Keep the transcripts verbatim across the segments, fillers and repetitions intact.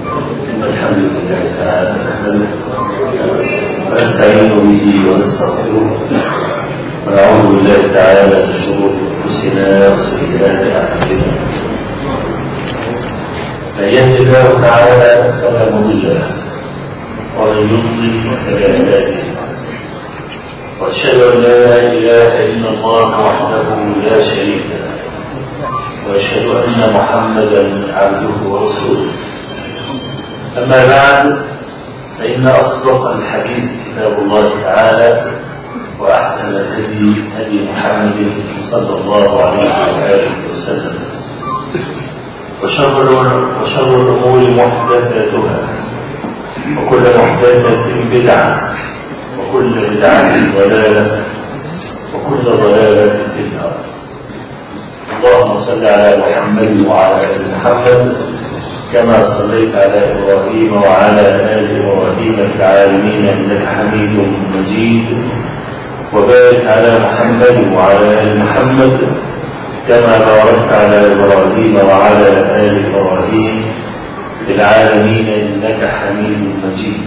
الحمد لله تعالى نحمده ونستعين به ونستغفره ونعوذ بالله تعالى من شرور انفسنا وسيئات اعمالنا. من يهد الله تعالى فلا مضل له ومن يضلل فلا هادي له. واشهد ان لا اله الا الله وحده لا شريك له واشهد ان محمدا عبده ورسوله. أما بعد، فإن أصدق الحديث كتاب الله تعالى وأحسن الهدي هدي محمد صلى الله عليه وآله وسلم، وشر وشر الأمور محدثاتها وكل محدثة بدعة وكل بدعة ضلالة وكل ضلالة في النار. اللهم صل على محمد وعلى آل محمد كما صليت على إبراهيم وعلى آل إبراهيم في العالمين إنك حميد مجيد، وبارك على محمد وعلى آل محمد كما باركت على إبراهيم وعلى آل إبراهيم في العالمين إنك حميد مجيد.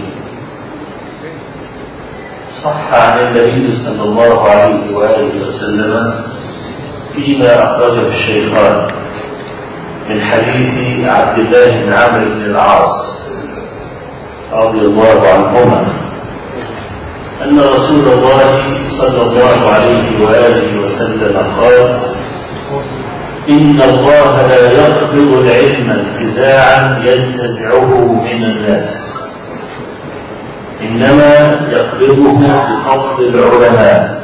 صح عن النبي صلى الله عليه وآله وسلم فيما أخرجه الشيخان من حديث عبد الله بن عمرو بن العاص رضي الله عنهما أن رسول الله صلى الله عليه وآله وسلم قال: إن الله لا يقبض العلم انتزاعا ينتزعه من الناس، إنما يقبضه بقبض العلماء،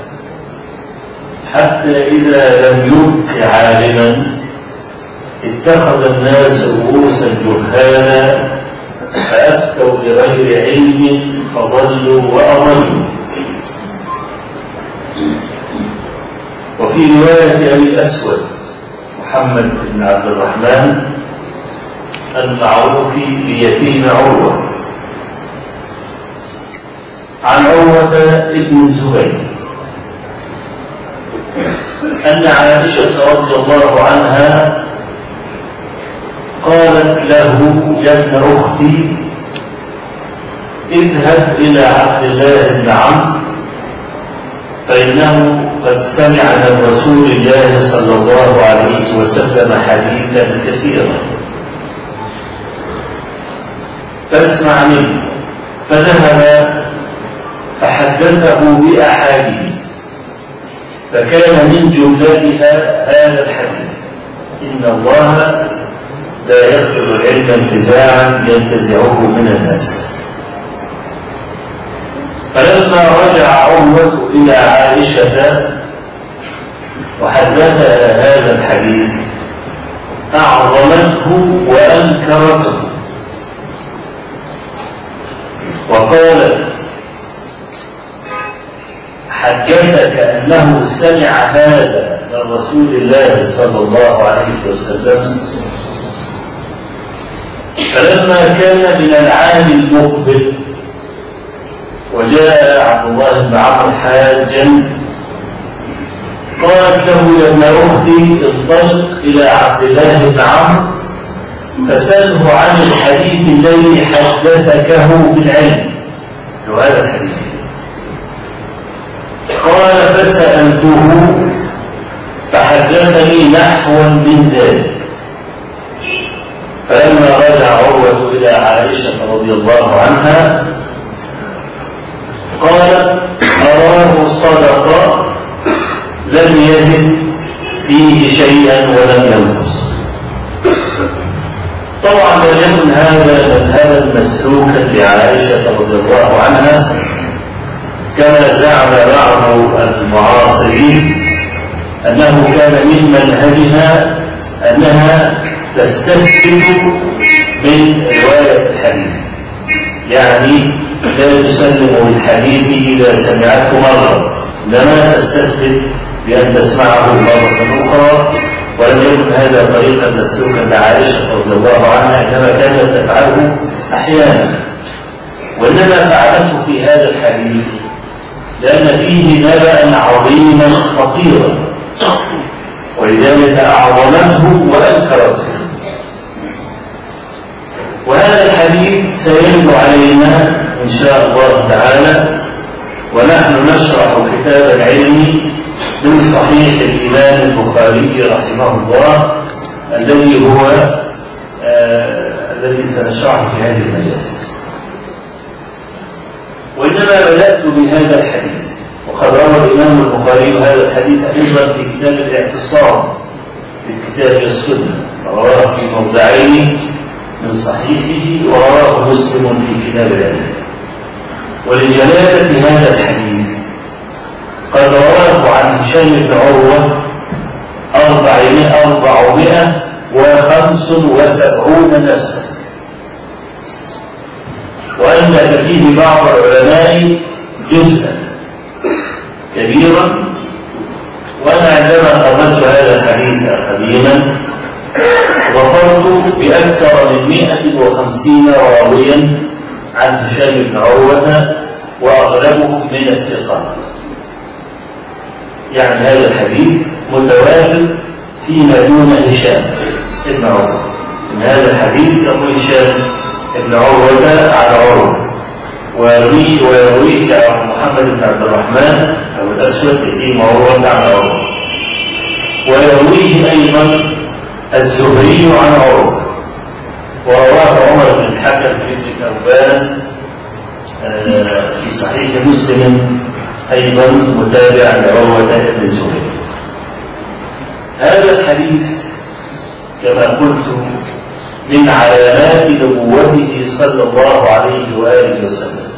حتى إذا لم يبق عالما اتخذ الناس رؤوسا جهالا فأفتوا بغير علم فضلوا وأضلوا. وفي رواية أبي الأسود محمد بن عبد الرحمن المعروف بيتيم عروة عن عروة ابن الزبير أن عائشة رضي الله عنها قالت له: يا ابن أختي، اذهب إلى عبد الله بن عمرو فإنه قد سمع من رسول الله صلى الله عليه وسلم حديثا كثيرا فاسمع منه. فذهب فحدثه بأحاديث، فكان من جملتها هذا الحديث: إن الله لا يقبض العلم انتزاعا ينتزعه من الناس. فلما رجع عروة إلى عائشة وحدثها هذا الحديث أعظمته وأنكرته، وقالت: حدثك أنه سمع هذا من رسول الله صلى الله عليه وسلم؟ فلما كان من العام المقبل وجاء عبد الله بن عمرو حاجا قالت له: يا ابن أختي، انطلق إلى عبد الله بن عمرو فسأله عن الحديث الذي حدثكه في العلم. وهذا الحديث قال: فسألته فحدثني نحوا من ذلك. فلما رجع عروة إلى عائشة رضي الله عنها قالت: أراه صدق لم يزد فيه شيئا ولم ينقص. طبعا لم يكن هذا مذهبا مسلوكا لعائشة رضي الله عنها كما زعم بعض المعاصرين أنه كان من منهجها أنها تستفسد من رواية الحديث، يعني لا تسلم الحديث إذا سمعته مرة، إنما تستفسد بأن تسمعه مرة أخرى. ولم يكن هذا طريقا مسلوكا لعائشة رضي الله عنها، إنما كانت تفعله أحيانا، وإنما فعلته في هذا الحديث لأن فيه نبأ عظيما خطيرا، ولذلك أعظمته وأنكرته. وهذا الحديث سيرد علينا إن شاء الله تعالى ونحن نشرح كتاب العلم من صحيح الإمام البخاري رحمه الله الذي هو آه الذي سنشرحه في هذه المجالس. وإنما بدأت بهذا الحديث، وقد روى الإمام البخاري هذا الحديث أيضا في كتاب الاعتصام في الكتاب والسنة، رواه في موضعين من صحيحه، ورواه مسلم في كتاب العلم. ولجلالة هذا الحديث قد رواه عن هشام بن عروة أربعمائة وخمس وسبعون نفسا، وألف فيه بعض العلماء جزءا كبيرا. وأنا عندما قرأت هذا الحديث قديما ظفرت بأكثر من مائة وخمسين راويا عن هشام بن عروة وأغلبهم من الثقات. يعني هذا الحديث متواتر فيما دون هشام بن عروة. إن هذا الحديث يقول هشام بن عروة على عروة، ويرويه ويرويه محمد بن عبد الرحمن أو الأسود بن عروة على عروة، ويرويه أيضا الزهري عن عروة، ورواه عمر بن الحكم بن ثوبان في صحيح مسلم أيضا متابعا لعروة بن الزهري. هذا الحديث كما قلت من علامات نبوته صلى الله عليه وآله وسلم،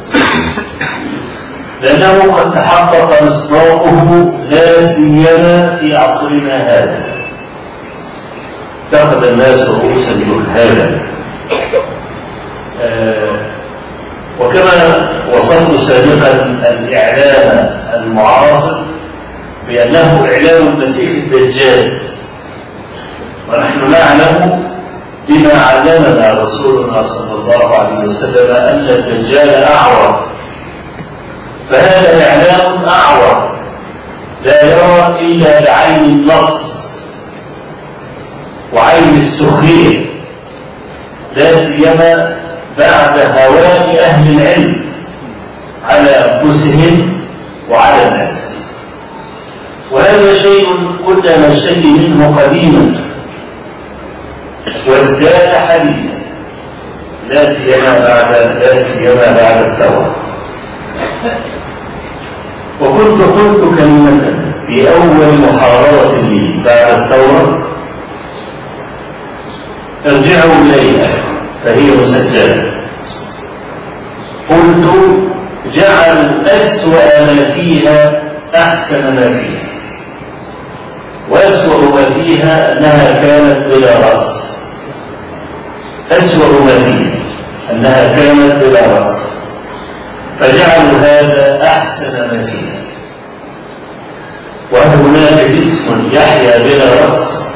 لأنه قد تحقق مصداقه لا سيما في عصرنا هذا. اتخذ الناس رؤوسا جهالا. آه وكما وصفت سابقا الإعلام المعاصر بأنه إعلام المسيح الدجال، ونحن نعلم بما علمنا رسولنا صلى الله عليه وسلم أن الدجال أعور، فهذا إعلام أعور لا يرى إلا بعين النقص وعين السخرية، لا سيما بعد هواء أهل العلم على أنفسهم وعلى الناس. وهذا شيء كنا نشتكي منه قديما وازداد حديثا، لا سيما بعد لا سيما بعد الثورة. وكنت قلت كلمة في أول محاضرة لي بعد الثورة ارجعوا إليها فهي مسجلة. قلت جعلوا أسوأ ما فيها أحسن ما فيها، وأسوأ ما فيها أنها كانت بلا رأس. أسوأ ما فيها أنها كانت بلا رأس، فجعلوا هذا أحسن ما فيها. وهل هناك جسم يحيا بلا رأس؟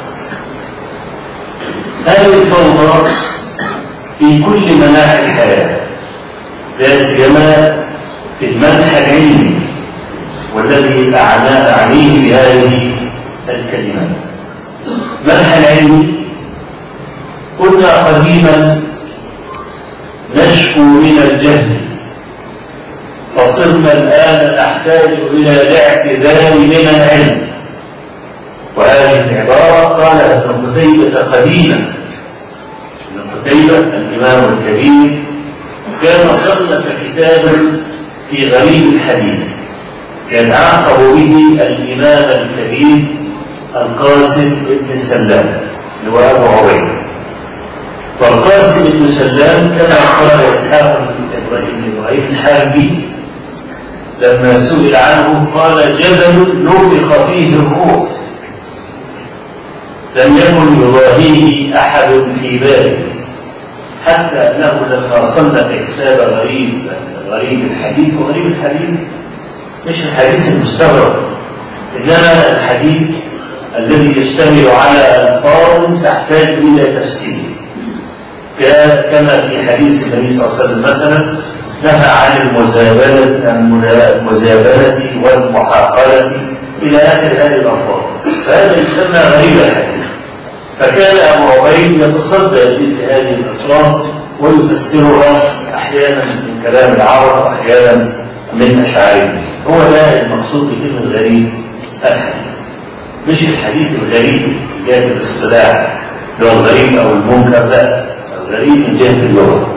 هذه الفوضى في كل مناحي الحياة، لا سيما في المنحى العلمي والذي أعنيه بهذه الكلمات. المنحى العلمي كنا قديما نشكو من الجهل، فصرنا الآن نحتاج إلى الاعتذار من العلم. وهذه العبارة قالها ابن قتيبة قديما. ابن قتيبة الإمام الكبير كان صنف كتابا في غريب الحديث يتعاقب به الإمام الكبير القاسم بن سلام اللي هو أبو عبيد. والقاسم بن سلام كما قال إسحاق بن إبراهيم الحاربي لما سئل عنه قال جبل نفخ فيه الروح لم يكن يضاهيه أحد في باله، حتى أنه لما صنف كتاب غريب غريب الحديث، وغريب الحديث مش الحديث المستغرب، إنما الحديث الذي يشتمل على ألفاظ تحتاج إلى تفسير، كما في حديث النبي صلى الله عليه وسلم مثلا نهى عن المزابلة المزابلة والمحاقلة إلى آخر هذه الألفاظ، فهذا يسمى غريب الحديث. فكان أبو عبيد يتصدى مثل هذه الأطراف ويفسرها أحيانا من كلام العرب وأحيانا من أشعارهم. هو ده المقصود بكلمة غريب الحديث، مش الحديث الغريب جاء بالاصطلاح اللي هو الغريب أو المنكر، لا، الغريب من جهة اللغة.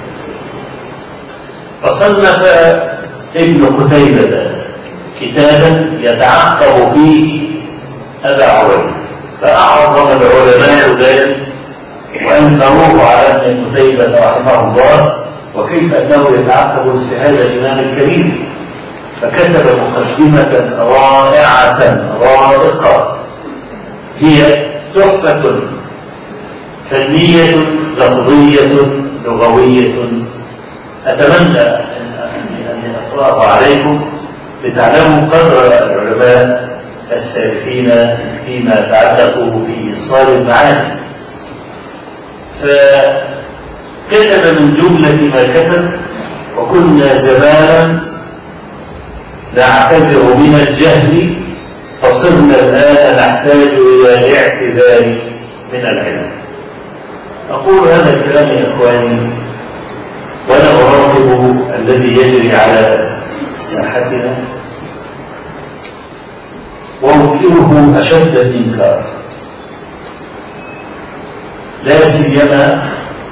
فصنف ابن قتيبة كتابا يتعقب فيه أبا عبيدة، فأعظم العلماء ذلك وأنكروه على ابن قتيبة رحمه الله، وكيف أنه يتعقب في هذا الإمام الكبير، فكتب مقدمة رائعة رائقة هي تحفة فنية لفظية لغوية، أتمنى أن أقرأها عليكم لتعلموا قدر العلماء السالفين فيما تعلقوا بإيصال المعاني. فكتب من جملة ما كتب: وكنا زمانا نعتذر من الجهل فصرنا الآن نحتاج إلى الاعتذار من العلم. أقول هذا الكلام يا إخواني وأنا أراقب الذي يجري على ساحتنا وأنكره أشد الإنكار، لا سيما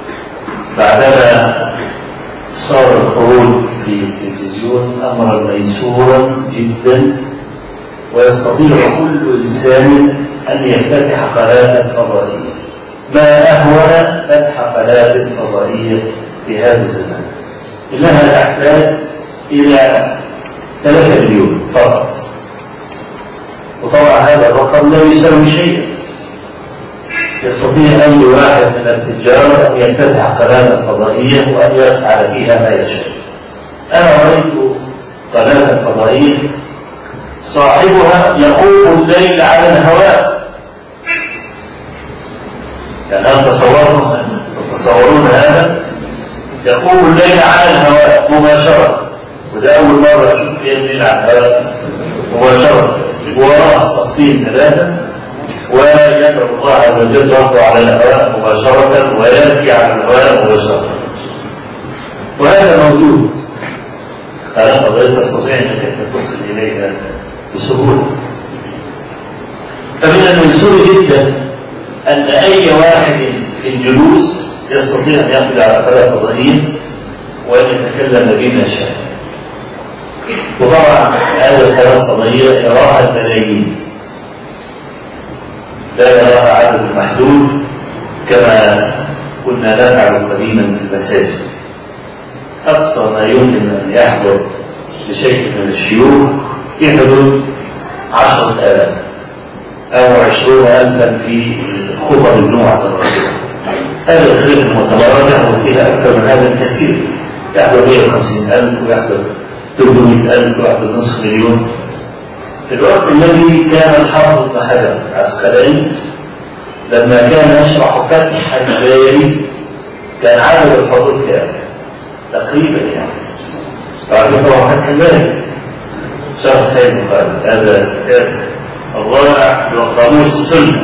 بعدما صار الخروج في التلفزيون أمرا ميسورا جدا، ويستطيع كل إنسان أن يفتتح قناة فضائية. ما أهون فتح قناة فضائية في هذا الزمان، إنها تحتاج إلى ثلاثة مليون فقط، وطبعا هذا الرقم لا يساوي شيئا. يستطيع أي واحد من التجار أن يفتتح قناة فضائية وأن يفعل فيها ما يشاء. أنا رأيت قناة فضائية صاحبها يقوم الليل على الهواء، يعني هل تصورون تتصورون هذا؟ يقوم الليل على الهواء مباشرة، وده أول مرة أشوف فيها الليل على الهواء مباشرة، وراء صفين ثلاثة، ويدعو الله عز وجل برضه على الهواء مباشرة، ويبكي على الهواء مباشرة، وهذا موجود. فلا قضية تستطيع أنك تصل إليها بسهولة. فمن الميسور جدا أن أي واحد في الجلوس يستطيع أن يأخذ على قناة فضائية وأن يتكلم بما شاء. وطبعا هذه القناة الفضائية يراها الملايين، لا يراها عدد محدود كما كنا نفعل قديما في المساجد. أقصى ما يمكن أن يحضر لشيء من الشيوخ في حدود عشرة آلاف أو عشرون ألفا في خطب الجمعة الرابعة. هذا الخير المؤتمرات يحضر فيها أكثر من هذا الكثير، يحضر مئة وخمسين ألف ويحضر ثلاثمئة ألف ويحضر نصف مليون. في الوقت الذي كان الحافظ بن حجر العسقلاني لما كان يشرح فتح الباري كان عدد الحضور كام؟ تقريبا يعني تعرفون طبعا فتح الباري شرح سيد البخاري، هذا الكتاب الرائع وقاموس السنة.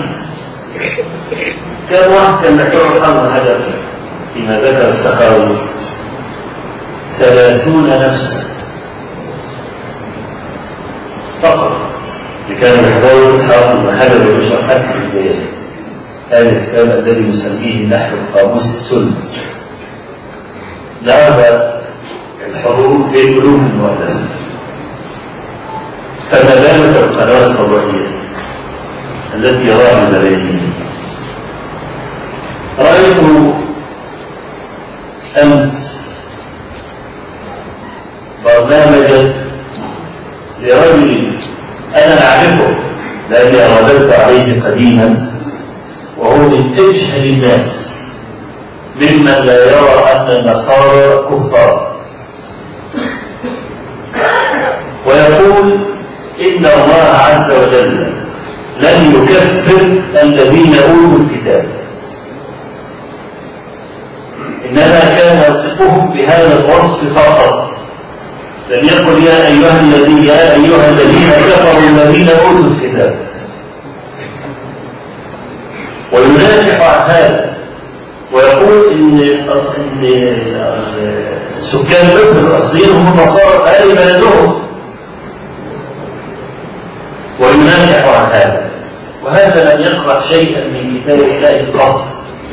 كان واحد كان يحضر الحافظ حجر فيما ذكر السخاوي ثلاثون نفسا فقط اللي كانوا يحضروا الحافظ بن حجر ويشرح فتح الباري، هذا الكتاب الذي نسميه نحن قاموس السنة. ذهب الحضور في ألوف المؤلفات. فما بالك القنوات الفضائية التي يراها الملايين؟ رأيت أمس برنامجا لرجل أنا أعرفه لأني غلبت عليه قديما، وهو من أجهل الناس ممن لا يرى أن النصارى كفار، ويقول إن الله عز وجل لن يكفر الذين أوتوا الكتاب، إنما كان يصفهم بهذا الوصف فقط، لم يقل يا أيها الذين يا أيها الذين كفروا الذين أوتوا الكتاب. ويدافع عن هذا ويقول إن إن سكان مصر الأصليين هم النصارى أهل بلدهم، وينافح عن هذا، وهذا لم يقرأ شيئا من كتاب الله قط،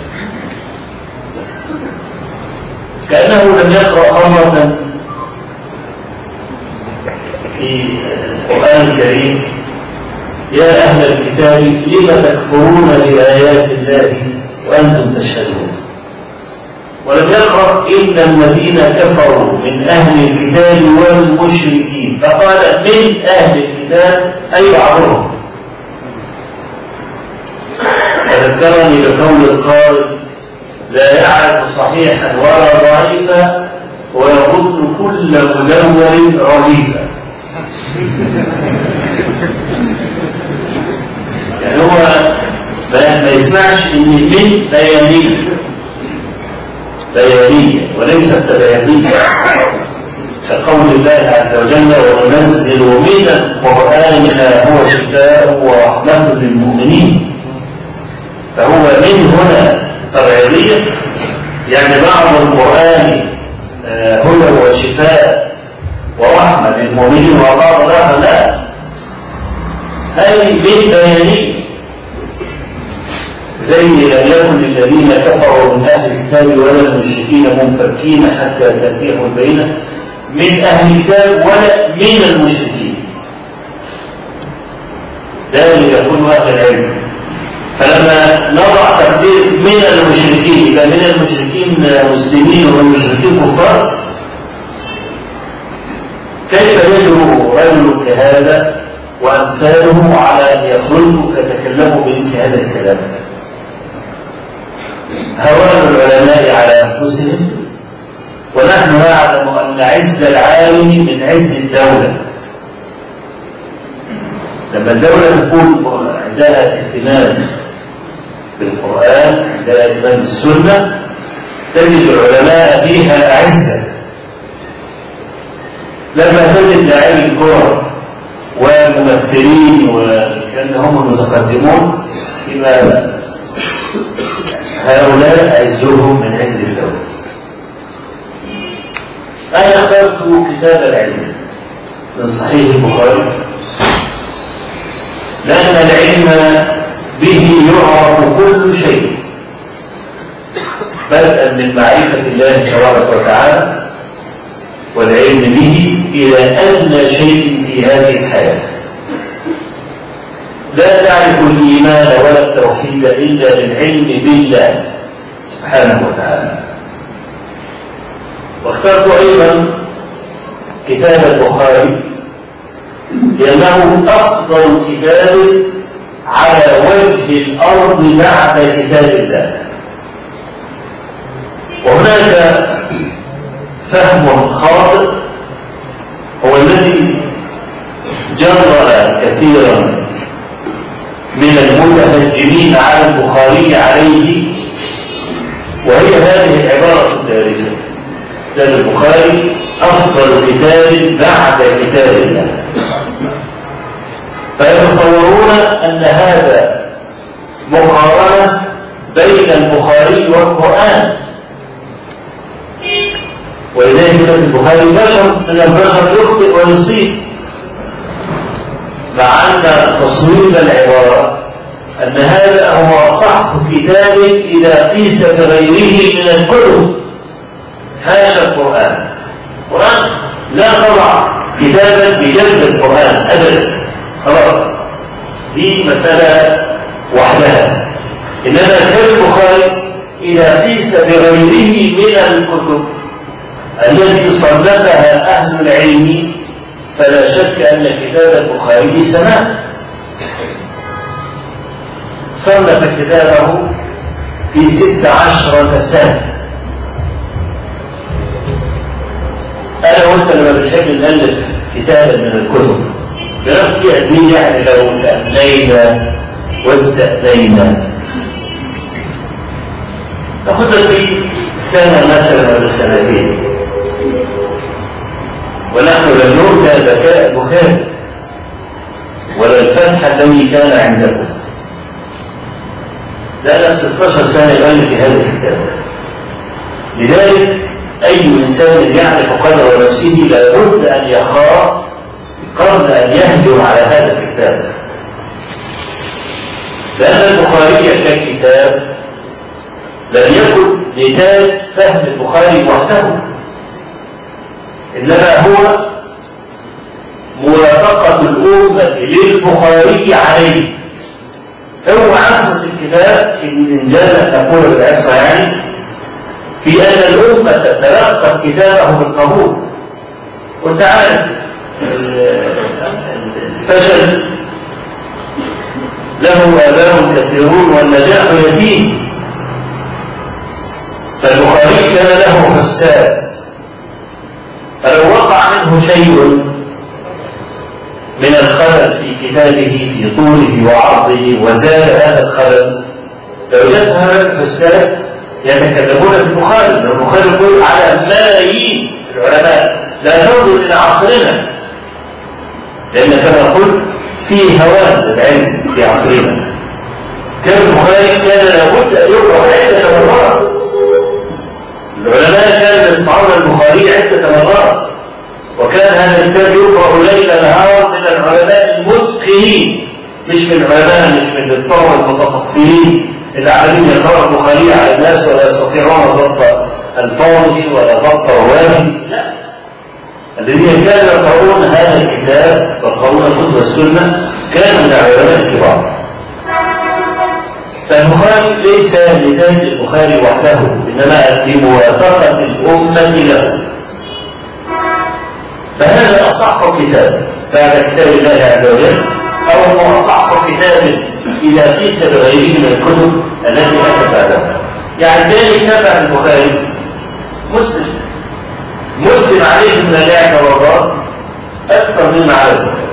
كأنه لم يقرأ مرة في القرآن الكريم يا أهل الكتاب لم تكفرون بآيات الله وأنتم تشهدون، ولم يقرأ إلا الذين كفروا من أهل الكتاب والمشركين، فقال من أهل الكتاب أي بعضهم. فذكرني بقول القائل لا يعرف صحيحا ولا ضعيفا ويرد كل مدور رديفا. يعني هو ما يسمعش ان من بيانيه بيانيه وليست تبعيضيه، كقول الله عز وجل وننزل من القرآن ما هو شفاء ورحمة للمؤمنين، فهو من هنا تبعيضيه، يعني بعض القرآن هدى وشفاء ورحمة للمؤمنين وبعض الآخر لا، هذه من بيانيه، زي لم يكن للذين كفروا من أهل الكتاب ولا المشركين منفكين حتى تأتيهم البينة من أهل الكتاب ولا من المشركين، ذلك يكون أهل العلم. فلما نضع تقدير من المشركين إذا من المشركين مسلمين والمشركين كفار، كيف يجرؤ رجل كهذا وأمثاله على أن يخرجوا فيتكلموا بمثل هذا الكلام؟ هوان العلماء على أنفسهم، ونحن نعلم أن عز العالم من عز الدولة. لما الدولة تكون عندها اهتمام بالقرآن، عندها اهتمام بالسنة، تجد العلماء فيها أعزة. لما تجد لاعبي الكرة والممثلين وكان هم المتقدمون، إذا هؤلاء عزهم من عز الدولة. أنا اخترت كتاب العلم من صحيح البخاري لأن العلم به يعرف كل شيء، بدءا من معرفة الله تبارك وتعالى والعلم به إلى أدنى شيء في هذه الحياة. لا تعرف الإيمان ولا التوحيد إلا بالعلم بالله سبحانه وتعالى. واخترت أيضا كتاب البخاري لأنه أفضل كتاب على وجه الأرض بعد كتاب الله. وهناك فهم خاطئ هو الذي جرى كثيرا من المتهجمين على البخاري عليه، وهي هذه العبارة الدارجة: كتاب البخاري أفضل كتاب بعد كتاب الله. فيتصورون أن هذا مقارنة بين البخاري والقرآن، ولذلك البخاري بشر من البشر يخطئ ويصيب، مع أن تصويب العبارة أن هذا هو أصح كتاب إذا قيس بغيره من الكتب. حاشا القرآن، القرآن لا تضع كتابا بجلد القرآن أبدا، خلاص دي مسألة وحدها. إنما كتاب البخاري إذا قيس بغيره من الكتب التي صنفها أهل العلم فلا شك أن كتاب البخاري سماء. صنف كتابه في ست عشرة سنة. أنا وأنت لما بنحب نألف كتابا من الكتب بنفس قد يعني لو أملينا واستأذينا ناخدها في سنة مثلا ولا سنتين، ونحن لم نؤتى ذكاء البخاري ولا الفتح الذي كان عندكم. لا لا ستة عشر سنة يؤلف في هذا الكتاب. لذلك أي إنسان يعرف قدر نفسه لابد أن يخاف قبل أن يهجم على هذا الكتاب، لأن البخاري ككتاب لم يكن نتاج فهم البخاري وحده، إنما هو موافقة الأمة للبخاري عليه. هو عصمة الكتاب إن جاء نقول بالعصمة يعني في أن الأمة تتلقى كتابه بالقبول. وأنت عارف الفشل له آباء كثيرون والنجاح يتيم، فالبخاري كان له حساد، فلو وقع منه شيء من الخلل في كتابه في طوله وعرضه وزاد هذا الخلل لوجدت هؤلاء الحساد يتكلمون في البخاري. البخاري يقول على ملايين العلماء، لا ننظر الى عصرنا، لان كما قلت في هوان للعلم في عصرنا. كان البخاري كان لابد ان يقرا عده مرات، العلماء كانوا يسمعون البخاري عده مرات، وكان هذا الكتاب يقرا ليل نهار من العلماء المتقنين، مش من العلماء مش من الطلبه المتطفلين اللي عمالين يقرأوا البخاري على الناس ولا يستطيعون ضبط الفاظه ولا ضبط روايه. لا، الذين كانوا يقرؤون هذا الكتاب ويقرؤون الكتب والسنه كانوا من العلماء الكبار. فالبخاري ليس لذات البخاري وحده، انما لموافقه الامه له. فهذا اصح كتاب بعد كتاب الله عز وجل، او هو اصح كتاب اذا قيس بغيره من الكتب التي اتت بعدها. يعني ثاني كتاب عن البخاري مسلم، مسلم عليه من الاعتراضات اكثر مما على البخاري.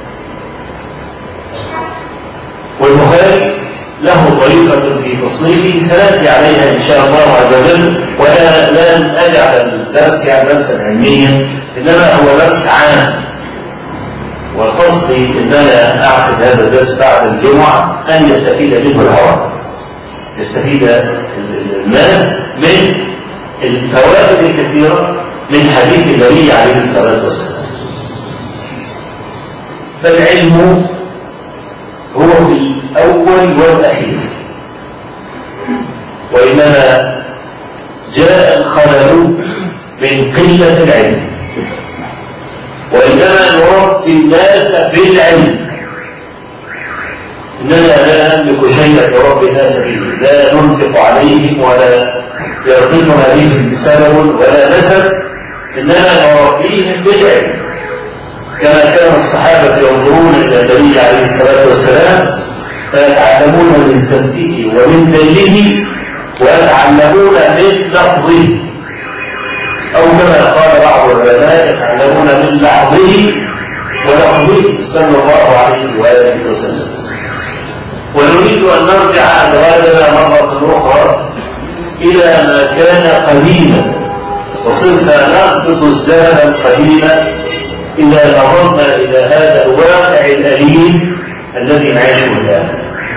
والبخاري له طريقه في تصنيفه سناتي عليها ان شاء الله عز وجل، ولا لن اجعل الدرس يعني درسا علميا، انما هو درس عام. وقصدي ان انا اعقد هذا الدرس بعد الجمعه ان يستفيد منه الهواء، يستفيد الناس من الفوائد الكثيره من حديث النبي عليه الصلاه والسلام. فالعلم هو في الاول والاخير، وانما جاء الخلل من قله العلم، وإنما نربي الناس بالعلم، إننا لا نملك شيئا نربي الناس به، لا ننفق عليهم ولا يربطنا عليهم بسبب ولا نسب، إننا نربيهم بالعلم. كما كان الصحابة ينظرون إلى النبي عليه الصلاة والسلام فيتعلمون من سمته ومن دينه ويتعلمون من لفظه، أو كما قال بعض العلماء يتعلمون من لحظه ولفظه صلى الله عليه وآله وسلم. ونريد أن نرجع أدوارنا مرة أخرى إلى ما كان قديما، وصرنا نربط الزمن القديم إذا نظرنا إلى هذا الواقع الأليم الذي نعيشه الآن.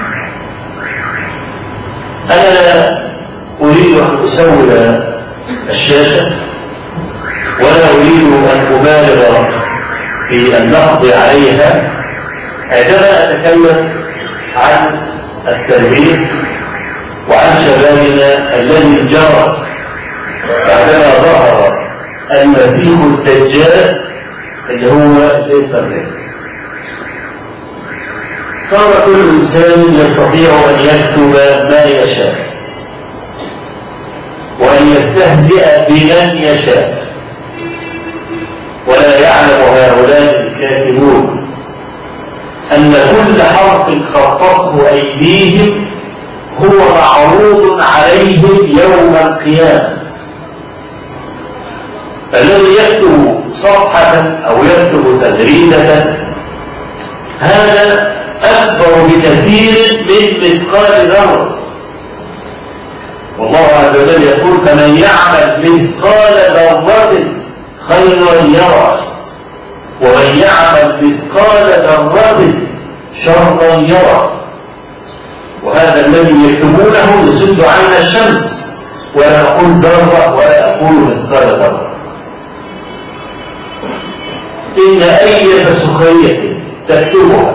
أنا أريد أن أسول الشاشة، ولا أريد أن أبالغ في النقد عليها عندما أتكلم عن التربية وعن شبابنا الذي جرى بعدما ظهر المسيح الدجال اللي هو الإنترنت. صار كل إنسان يستطيع أن يكتب ما يشاء وأن يستهزئ بمن يشاء، ولا يعلم هؤلاء الكاتبون أن كل حرف خطته أيديهم هو معروض عليهم يوم القيامة. فالذي يكتب صفحة أو يكتب تغريدة هذا أكبر بكثير من مثقال ذرة، والله عز وجل يقول فمن يعمل مثقال ذرة خيرا يرى ومن يعمل مثقال ذرة شرا يرى. وهذا الذي يكتبونه يسد عين الشمس ولا أقول ذرة ولا أقول مثقال ذرة. إن أي سخرية تكتبها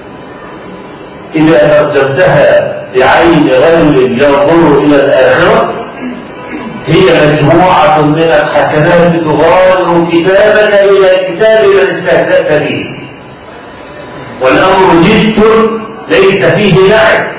إذا ترجمتها بعين رجل ينظر إلى الآخرة هي مجموعة من الحسنات تغادر كتابك إلى كتاب من استهزأت به، والأمر جد ليس فيه لعب.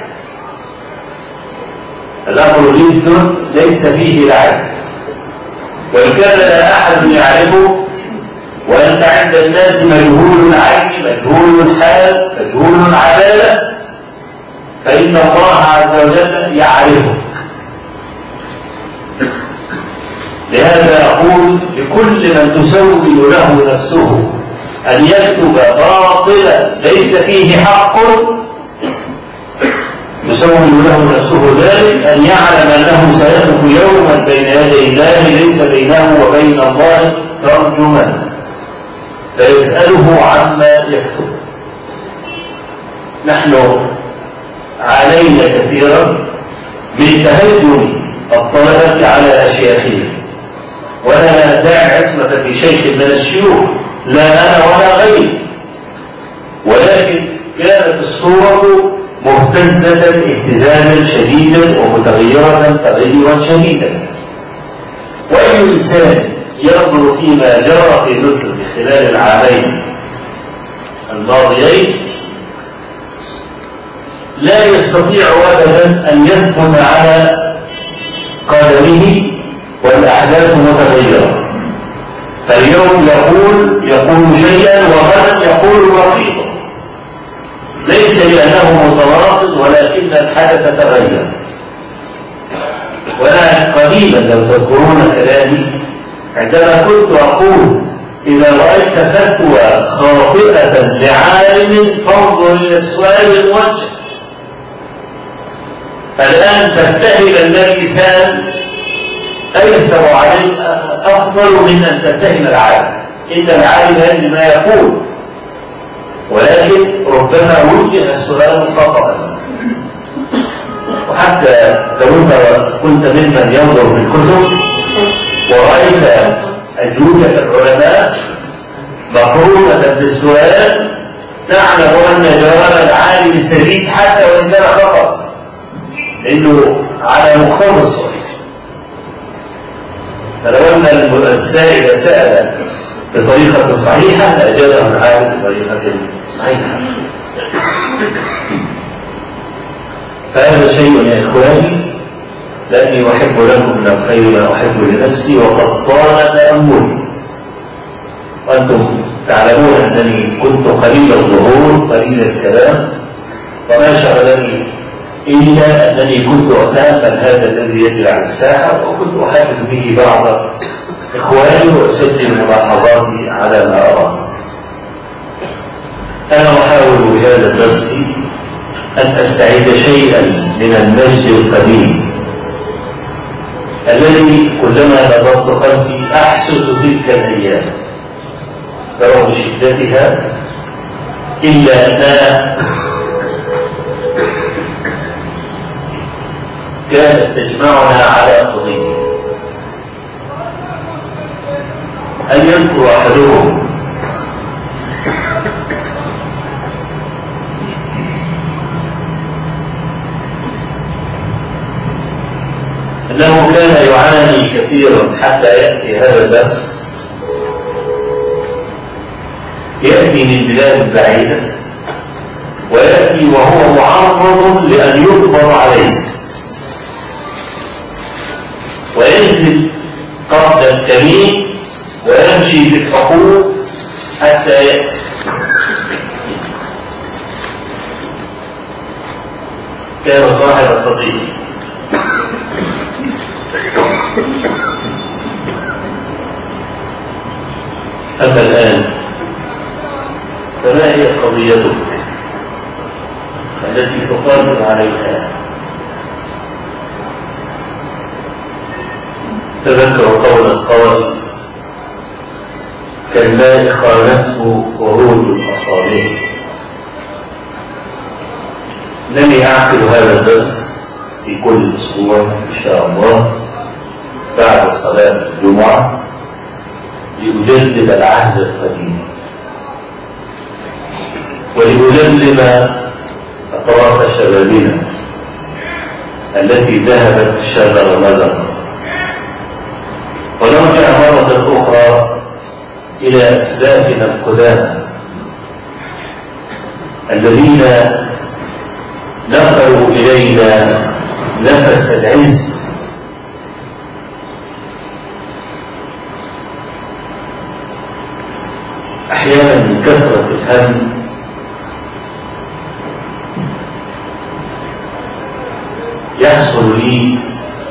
الأمر جد ليس فيه لعب، وإن كان لا أحد يعرفه وأنت عند الناس مجهول العين مجهول الحال مجهول العلالة، فإن الله عز وجل يعرفه. لهذا أقول لكل من تسول له نفسه أن يكتب باطلا ليس فيه حق، يسول له نفسه ذلك أن يعلم أنه سيقف يوما بين يدي الله ليس بينه وبين الله ترجمان فيسأله عما يكتب. نحن علينا كثيرا من تهجم الطلبة على أشياخهم، ولا داعي عصمة في شيخ من الشيوخ لا أنا ولا غيري، ولكن كانت الصورة مهتزة اهتزازا شديدا ومتغيرة تغيرا شديدا. وأي إنسان ينظر فيما جرى في مصر في خلال العامين الماضيين لا يستطيع أبدا أن يثبت على قدمه والأحداث متغيرة. فاليوم يقول يقول شيئا وغدا يقول رقيقا، ليس لأنه متناقض ولكن الحدث تغير. وأنا قريبا لو تذكرون كلامي عندما كنت أقول إذا رأيت فتوى خاطئة لعالم فانظر إلى السؤال الموجه. الآن تتهم اللسان أيسر عليك أفضل من أن تتهم العالم. إن العالم يدري ما يقول، ولكن ربما وجه السؤال خطأ. وحتى لو أنت كنت ممن ينظر في الكتب ورأيت أجوبة العلماء مقرونة بالسؤال نعلم أن جواب العالم سديد حتى وإن كان خطأ، لأنه على مقتضى السؤال. فلو أن السائل سأل بطريقة صحيحة لأجابه العالم بطريقة صحيحة. فهذا شيء يا إخواني لأني أحب لكم من الخير ما أحب لنفسي وقد طال تأملي، وأنتم تعلمون أنني كنت قليل الظهور قليل الكلام، وما شغلني إلا أنني كنت أتأمل هذا الذي يجري على الساحة، وكنت أحدث به بعض إخواني وأسجل ملاحظاتي على ما أرى. أنا أحاول بهذا الدرس أن أستعيد شيئا من المجد القديم الذي كلما نظرت خلفي أحسد تلك الأيام برغم شدتها، إلا أنها كانت تجمعنا على قضية أن يذكر أحدهم أنه كان يعاني كثيرا حتى يأتي هذا الدرس، يأتي من بلاد بعيدة ويأتي وهو معرض لأن يقبض عليه وينزل قبض الكمين ويمشي في الحقوق حتى يأتي. كان صاحب القضية أما الآن فما هي قضيتك التي تقدر عليها؟ تذكر قول القائل كالماء خانته ورود الأصابع. إنني أعقد هذا الدرس في كل أسبوع إن شاء الله بعد صلاة الجمعة لأجدد العهد القديم ولألملم أطراف شبابنا التي ذهبت شذر مذر، ونرجع مرة أخرى إلى أسلافنا القدامى الذين نقلوا إلينا نفس العز أحيانا من كثرة الهم يحصل لي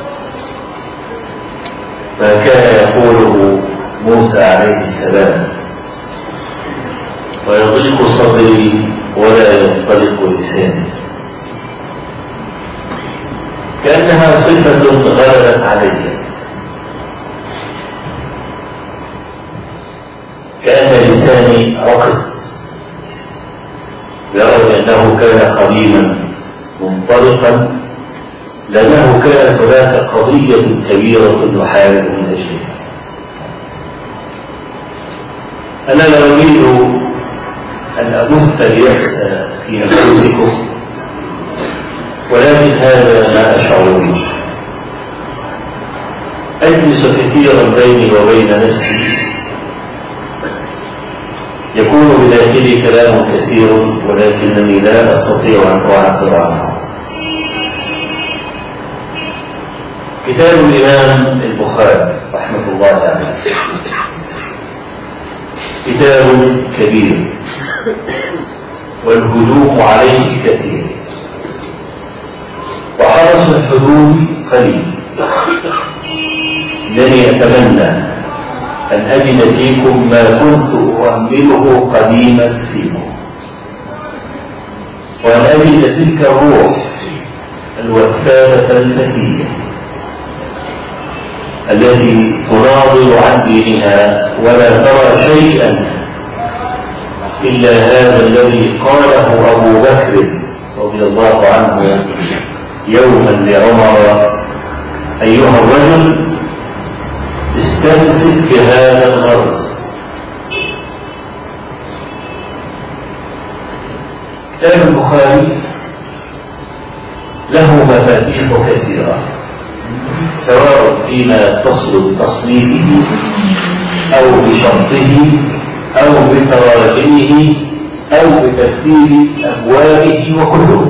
ما كان يقوله موسى عليه السلام: ويضيق صدري ولا ينطلق لساني. كأنها صفة غلبت علي، كأن لساني ركض يرى أنه كان قديما منطلقا، لأنه كانت هناك قضية كبيرة يحارب من أجلها. أنا لا أريد أن أبث اليأس في نفوسكم، ولكن هذا ما أشعر به. أجلس كثيرا بيني وبين نفسي، يكون بداخلي كلام كثير ولكنني لا أستطيع أن أعبر عنه. كتاب الإمام البخاري رحمة الله عليه كتاب كبير والهجوم عليه كثير، وحرس الحدود قليل. إنني أتمنى أن أجد فيكم ما كنت أؤمله قديما فيكم، وأن أجد تلك الروح الوثابة الفتية التي تناضل عن دينها ولا ترى شيئا إلا هذا الذي قاله أبو بكر رضي الله عنه يوما لعمر: أيها الرجل استمسك بهذا الغرز. كتاب البخاري له مفاتيح كثيرة، سواء فيما يتصل بتصنيفه أو بشرطه أو بتراجمه أو بترتيب أبوابه وكله.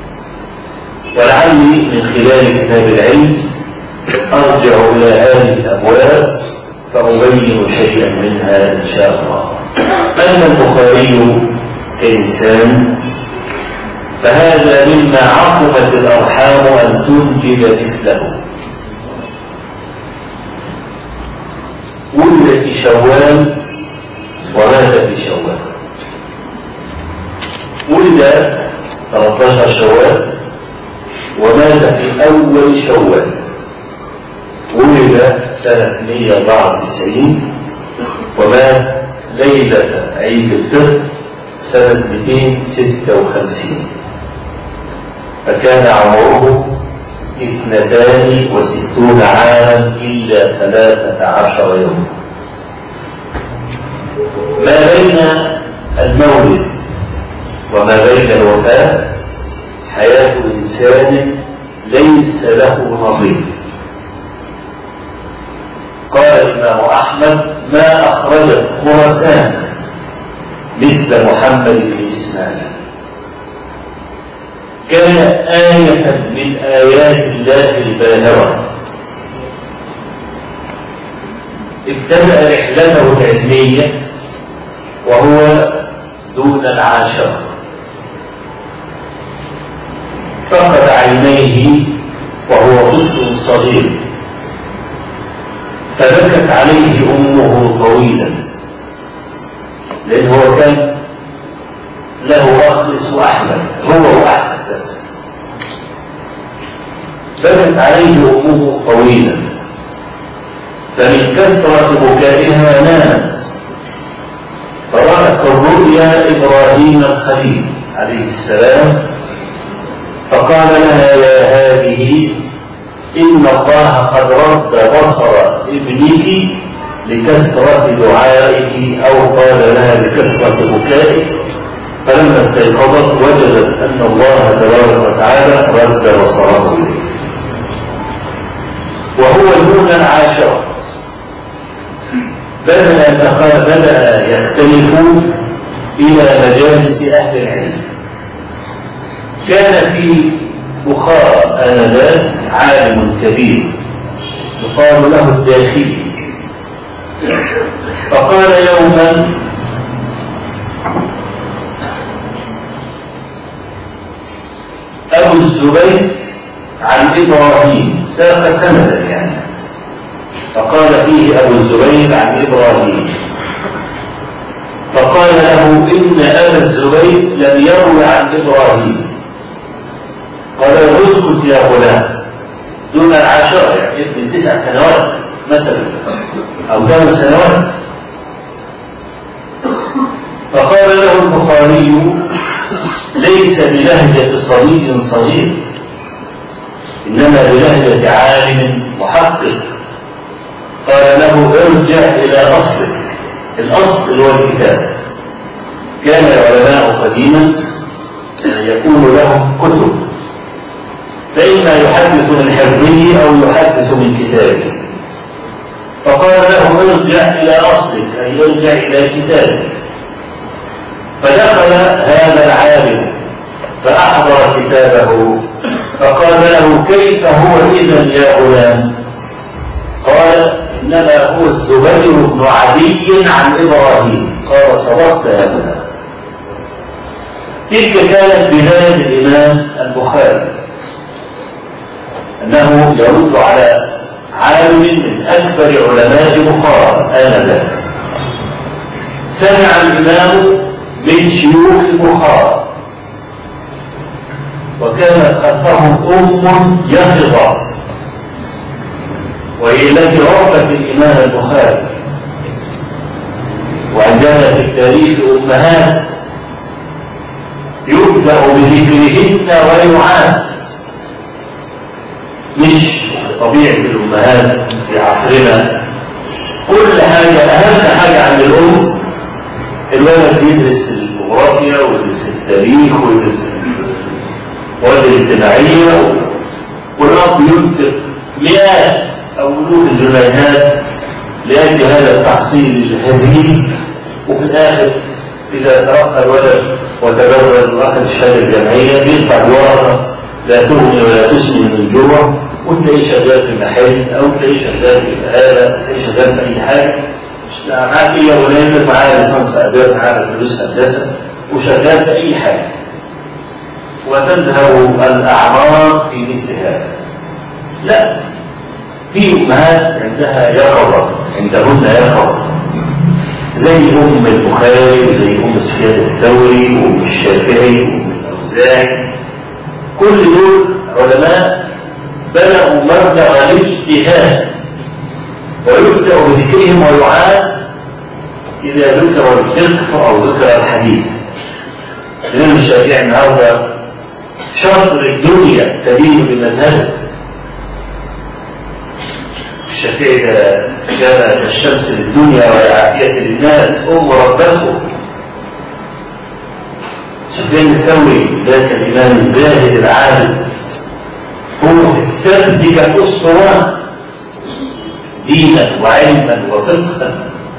ولعلي من خلال كتاب العلم أرجع إلى هذه الأبواب فأبين شيئا منها إن شاء الله. أما البخاري كإنسان فهذا مما عقبت الأرحام أن تنجب مثله. ولد في شوال ومات في شوال. ولد ثلاثة عشر شوال ومات في أول شوال. ولد سنة مئة وأربعة وتسعين ومات ليلة عيد الفطر سنة مئتين وستة وخمسين، فكان عمره اثنتان وستون عاما إلا ثلاثة عشر يوما. ما بين المولد وما بين الوفاة حياة إنسان ليس له نظير. قال الإمام أحمد: ما أخرجت خراسان مثل محمد بن إسماعيل. كان آية من آيات الله الباهرة. ابتدأ رحلته العلمية وهو دون العاشرة، فقد عينيه وهو طفل صغير، فبكت عليه أمه طويلا، لأنه كان له أخ اسمه أحمد، هو وأحمد بس. بكت عليه أمه طويلا، فمن كثرة بكائها نامت، فرأت في الرؤيا إبراهيم الخليل عليه السلام، فقال لها: يا هذه إن الله قد رد بصر ابنك لكثرة دعائك، أو قال لها لكثرة بكائك، فلما استيقظت وجدت أن الله تبارك وتعالى رد بصره إليه. وهو المولى العاشرة بدأ بدأ يختلف إلى مجالس أهل العلم. كان في بخارى آنذاك عالم كبير يقال له الداخلي، فقال يوما: أبو الزبير عن إبراهيم، ساق سندا يعني، فقال فيه أبو الزبير عن إبراهيم، فقال له: إن أبا الزبير لم يروي عن إبراهيم. قال: اسكت يا غلام، دون العشرة، يعني ابن تسع سنوات مثلا أو ثمان سنوات. فقال له البخاري: ليس بلهجة صبي صغير، إنما بلهجة عالم محقق. قال له: ارجع إلى أصلك. الأصل هو الكتاب. كان العلماء قديما يكون لهم كتب، فإما يحدث من حفظه أو يحدث من كتابه. فقال له: ارجع إلى أصلك، أي ارجع إلى كتابك. فدخل هذا العالم فأحضر كتابه، فقال له: كيف هو إذن يا غلام؟ قال: إنما هو الزبير بن عدي عن إبراهيم. قال: صدقت يا غلام. تلك كانت بداية الإمام البخاري، أنه يرد على عالم من أكبر علماء بخارى آنذاك. سمع الإمام من شيوخ بخارى، وكانت خلفهم أم يقظة، وهي التي ربت الإمام البخاري. وعندنا في التاريخ أمهات يبدأ بذكرهن ويعاد، مش طبيعة الأمهات في عصرنا كل حاجة أهم حاجة عند الأم الولد يدرس الجغرافيا ويدرس التاريخ ويدرس المواد الاجتماعية، والأب ينفق مئات أو ألوف الجنيهات لأجل هذا التحصيل الهزيل، وفي الآخر إذا ترقى الولد وتبرد وأخذ الشهادة الجامعية بيدفع ورقة لا تغني ولا تسمن من جوع، وتلاقيه شغال في محل أو تلاقيه شغال في الآلة، تلاقيه شغال في أي حاجة. معاك إيه يا ولاد؟ معاه ليسانس آداب، معاه فلوس هندسة، وشغال في أي حاجة. وتذهب الأعمار في مثل هذا. لا، في أمهات عندها يقظة، عندهن يقظة، زي أم البخاري وزي أم سفيان الثوري وأم الشافعي وأم الأوزاعي. كل دول علماء بلغوا مبلغ الاجتهاد، ويبدأ بذكرهم ويعاد إذا ذكر الفقه أو ذكر الحديث. الإمام الشافعي النهارده شطر الدنيا تدين بمذهبه. الشافعي ده كان الشمس للدنيا والعافية للناس، أم ربته. سفيان الثوري ذاك الإمام الزاهد العابد، هو الثبت كالأسطوانة دينا وعلما وفقها،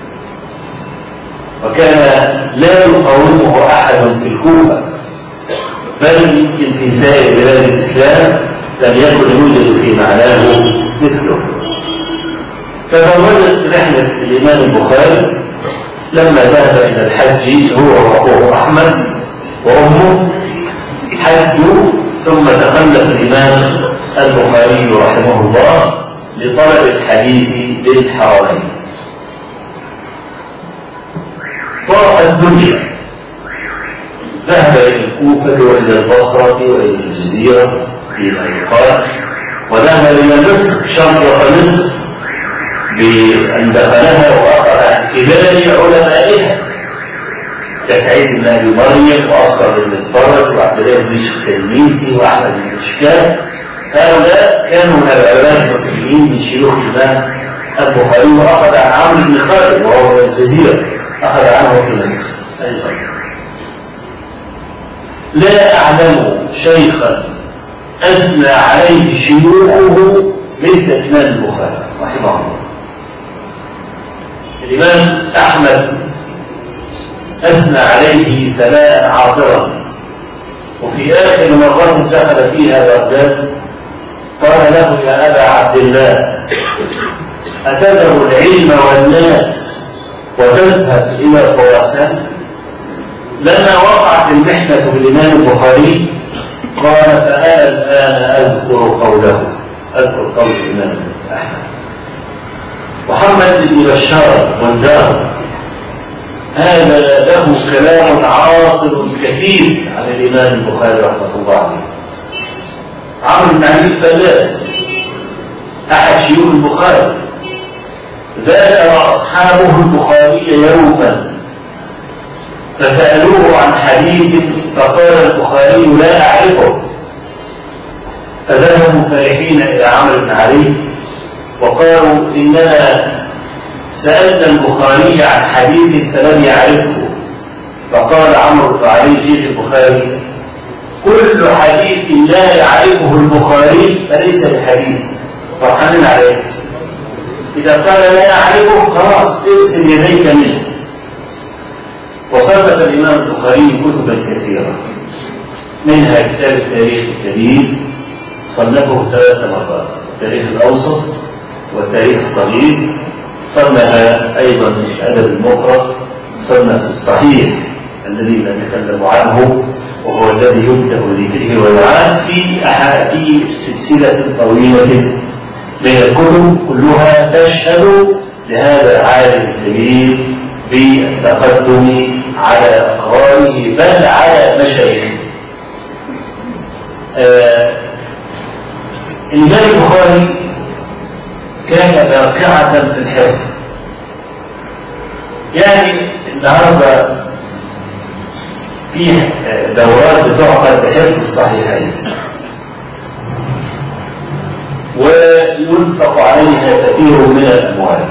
وكان لا يقاومه أحد في الكوفة، بل يمكن في سائر بلاد الإسلام لم يكن يوجد في معناه مثله. فبرزت رحلة الإمام البخاري لما ذهب إلى الحج هو وأخوه أحمد وأمه، حجوا ثم تخلف الإمام البخاري رحمه الله لطلب الحديث بالحرمين. طاف الدنيا، ذهب إلى الكوفة وإلى البصرة وإلى الجزيرة فيما يقال، وذهب إلى مصر شرق مصر بأن دخلها وأخذ عن كبار علمائها كسعيد بن أبي مريم وأصغر بن الفرج وعبد الله بن التلميذي وأحمد بن الإشكال، هؤلاء كانوا من العلماء المصريين من شيوخ الإمام البخاري، وأخذ عن عمرو بن خالد وهو من الجزيرة، أخذ عنه في مصر أيضا. لا أعلم شيخا أثنى عليه شيوخه مثل الإمام البخاري رحمه الله. الإمام أحمد أثنى عليه ثناء عاطرا، وفي آخر مرة دخل فيها بغداد قال له: يا أبا عبد الله، أتذر العلم والناس وتذهب إلى خراسان؟ لما وقعت المحنة بالإمام البخاري قال: فأنا الآن أذكر قوله، أذكر قول الإمام أحمد. محمد بن بشار والدار هذا له كلام عاطل كثير عن الإمام البخاري رحمه الله عليه. عمرو بن علي الفلاس أحد شيوخ البخاري ذكر أصحابه البخاري يوما فسألوه عن حديث فقال البخاري: لا أعرفه. فذهبوا فرحين إلى عمرو بن علي وقالوا: إننا سألنا البخاري عن حديث فلم يعرفه. فقال عمرو بن علي شيخ البخاري: كل حديث لا يعرفه البخاري فليس بحديث. فرحانين عليه. إذا قال لا يعرفه خلاص اغسل يديك منه. وصنف الإمام البخاري كتبا كثيرة، منها كتاب التاريخ الكبير صنفه ثلاث مرات، التاريخ الأوسط والتاريخ الصغير، صنف أيضا الأدب المفرد، صنف الصحيح الذي نتكلم عنه وهو الذي يبدأ ذكره ويعاد في أحاديث سلسلة طويلة من الكتب كلها تشهد لهذا العالم الكبير بالتقدم على أقرانه بل على مشايخه. آه الإمام البخاري كان باقعة في الحفظ، يعني النهارده فيه دورات بتعقد بحفظ الصحيحين وينفق عليها كثير من الأموال،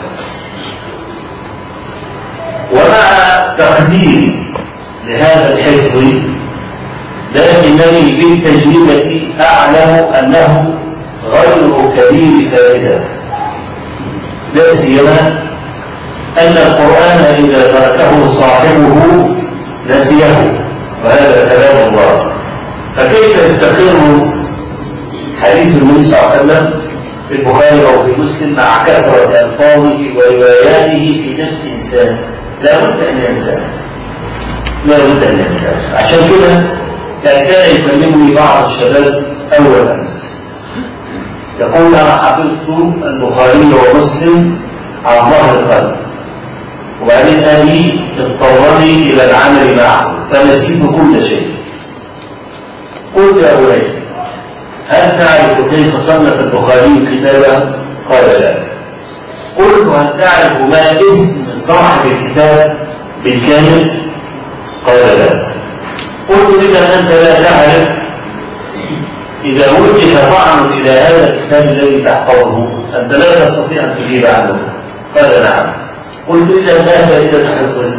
ومع تقديري لهذا الحفظ لكنني بالتجربة أعلم أنه غير كبير فائدة، لا سيما أن القرآن إذا تركه صاحبه نسيه، وهذا كلام الله. فكيف يستقر حديث النبي صلى الله عليه وسلم في البخاري أو في مسلم مع كثرة ألفاظه ورواياته في نفس إنسان؟ لا بد أن ينساه، لا بد أن ينساه. عشان كده كان يكلمني بعض الشباب أول أمس يقول: أنا حفظت البخاري ومسلم عن ظهر القلب، وبعدين أبي اضطرني إلى العمل معه فنسيت كل شيء. قلت: يا أولي، هل تعرف كيف صنف البخاري كتابه؟ قال: لا. قلت: هل تعرف ما اسم صاحب الكتاب بالكامل؟ قال: لا. قلت: إذا أنت لا تعرف، إذا وجه طعن إلى هذا الكتاب الذي تحفظه أنت لا تستطيع أن تجيب عنه. قال: نعم. قلت: إذا ما فائدة حفظه؟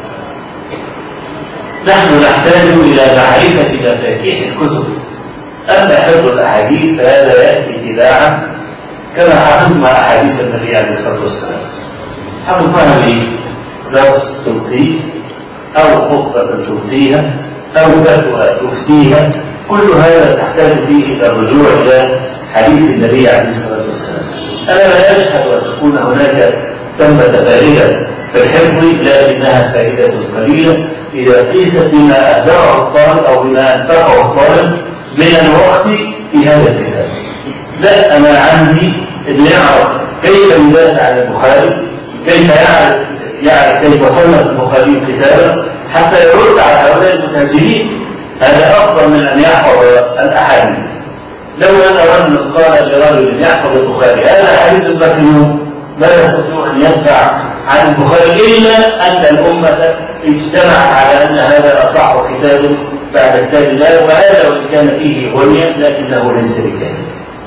نحن نحتاج إلى معرفة مفاتيح الكتب، أما حفظ الأحاديث فهذا يأتي تباعا كما حفظنا أحاديث النبي عليه الصلاة والسلام. حفظناها ليه؟ درس تلقيه أو خطبة تلقيها أو فتوى تفتيها، كل هذا تحتاج فيه إلى الرجوع إلى حديث النبي عليه الصلاة والسلام. أنا لا أشهد أن تكون هناك ثمة فائدة في الحفظ، لكنها فائدة قليلة إذا قيست بما أهدره الطالب أو بما أنفقه الطالب من الوقت في هذا الكتاب. لا، أنا عندي اللي يعرف كيف يدافع عن البخاري، كيف يعرف يعرف كيف صنف البخاري كتابا حتى يرد على هؤلاء المتهجمين، هذا أفضل من أن يحفظ الأحاديث. لو أن رجل قال لرجل يحفظ البخاري هذا حديث مكنون لا يستطيع أن يدفع عن البخاري إلا أن الأمة اجتمعت على أن هذا أصح كتاب بعد كتاب الله، وهذا وإن كان فيه غنية لكنه ليس بكامل.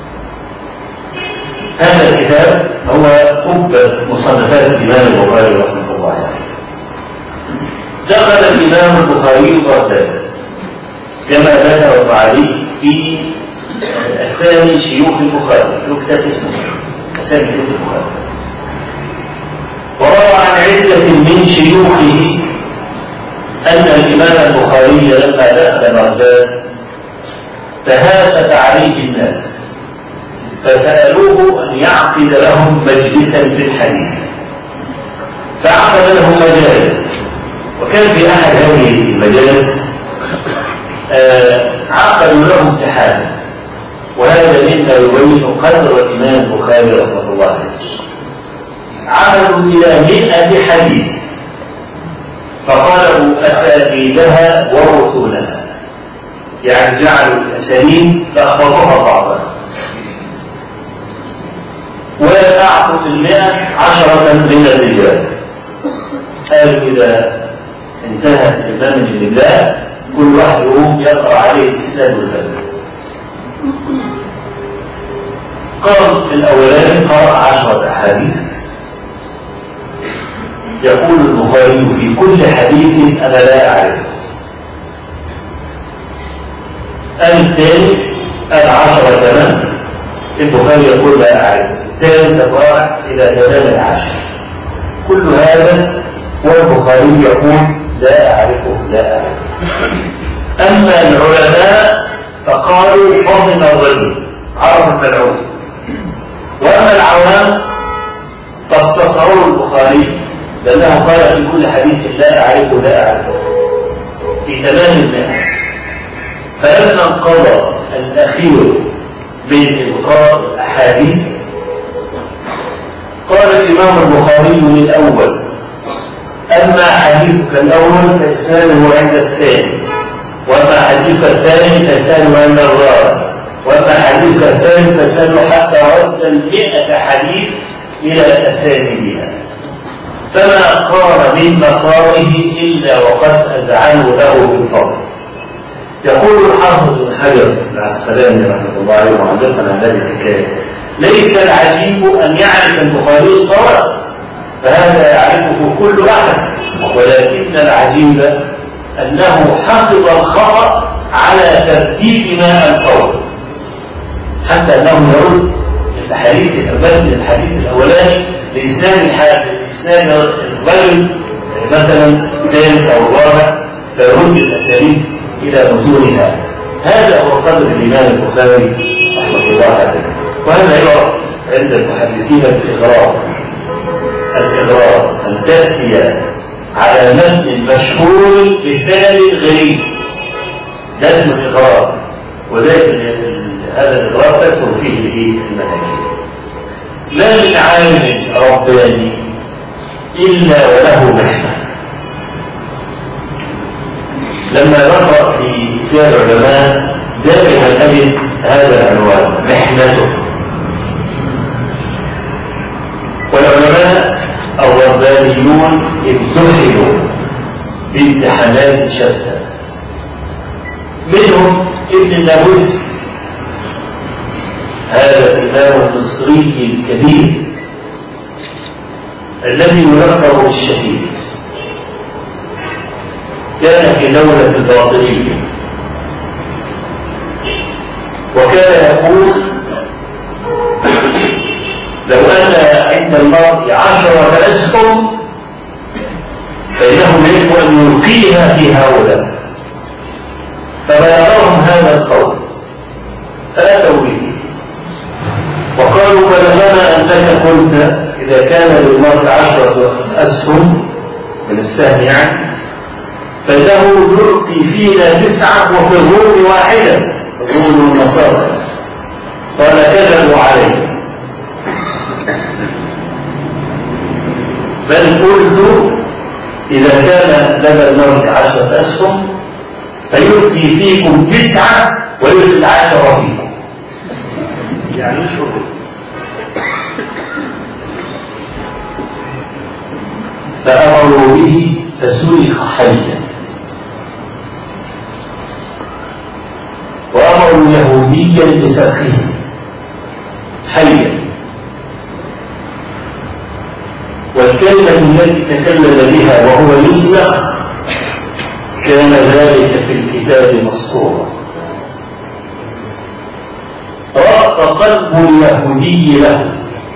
هذا الكتاب هو قبة مصنفات الإمام البخاري رحمه الله عليه. دخل الإمام البخاري بغداد كما ذكر علي في أسامي شيوخ البخاري، له كتاب اسمه أسامي شيوخ البخاري، وروى عن عدة من شيوخه أن الإمام البخاري لما دخل بغداد تهافت عليه الناس فسألوه أن يعقد لهم مجلسا في الحديث، فعقد لهم مجالس. وكان في أحد هذه المجالس آه عقدوا له امتحانا، وهذا مما يبين قدر الإمام البخاري رحمه الله عليه. عملوا إلى مئة حديث فقالوا أسانيدها وركونها، يعني جعلوا الأسانيد لأخبطوها بعضها، وأعطوا المئة عشرة من الرجال. قالوا إذا انتهى الإمام من الإملاء كل واحد يقوم يقرأ عليه الإسناد والفقه. قام الأولاني قرأ عشرة أحاديث، يقول البخاري في كل حديث أنا لا أعرفه. الثاني العشرة كمان البخاري يقول لا أعرفه، الثالث تضاعف إلى تمام العشر. كل هذا والبخاري يقول لا أعرفه لا أعرفه. أما العلماء فقالوا فضل الرجل عرف الملعون، وأما العوام فاستصغروا البخاري لأنه قال في كل حديث لا أعرفه لا أعرفه في تمام المئة. فلما انقضى الأخير من إلقاء الأحاديث قال الإمام البخاري للأول أما حديثك الأول فإسناده عند الثاني، وأما حديثك الثاني فإسناده عند الرابع، وأما حديثك الثالث فإسناده حتى رد المئة حديث إلى أسانيدها، فما قام من مقامه إلا وقد أذعنوا له بالفضل. يقول الحافظ بن حجر العسقلاني رحمه الله عليه معلقا على هذه الحكاية: ليس العجيب أن يعرف البخاري الصواب، فهذا يعرفه كل أحد، ولكن العجيب أنه حفظ الخطأ على ترتيب ما ألقوه، حتى أنه يرد الحديث الأول الحديث الأولاني لإسناد الإسناد الرجل مثلا الثالث أو الرابع، فيرد الأساليب إلى متونها. هذا هو قدر الإمام البخاري رحمه الله عليه. وهذا يعرف عند المحدثين بالإغراء. الإغراء أن تأتي على متن مشهور بسند غريب، ده اسمه الإغراء، وذلك هذا الإغراء تدخل فيه المناهج. لا من عالم رباني إلا وله محنة. لما نقرأ في سير العلماء دائما نجد هذا العنوان محنته. والعلماء الربانيون امتحنوا بامتحانات شتى، منهم ابن النابلسي هذا الإمام المصري الكبير الذي يلقب بالشهيد، كان في دولة الباطنية، وكان يقول لو أن عند المرء عشرة أسهم فإنه يجب أن يلقيها في هؤلاء. فبلغهم هذا القول فأتوا به وقالوا بلغنا أنك قلت إذا كان للمرء عشرة أسهم من السهم يعني فإنه يلقي فينا تسعة وفي الروم واحدة، الروم والنصارى. قال كذبوا عليه، بل قلت إذا كان لدى المرء عشرة أسهم فيلقي فيكم تسعة ويلقي العشرة فيكم، يعني يشرب. فأمروا به فسلخ حيا، وأمروا يهوديا بسلخه حيا والكلمة التي تكلم بها وهو يسمع كان ذلك في الكتاب مسطورا. رق قلب اليهودي له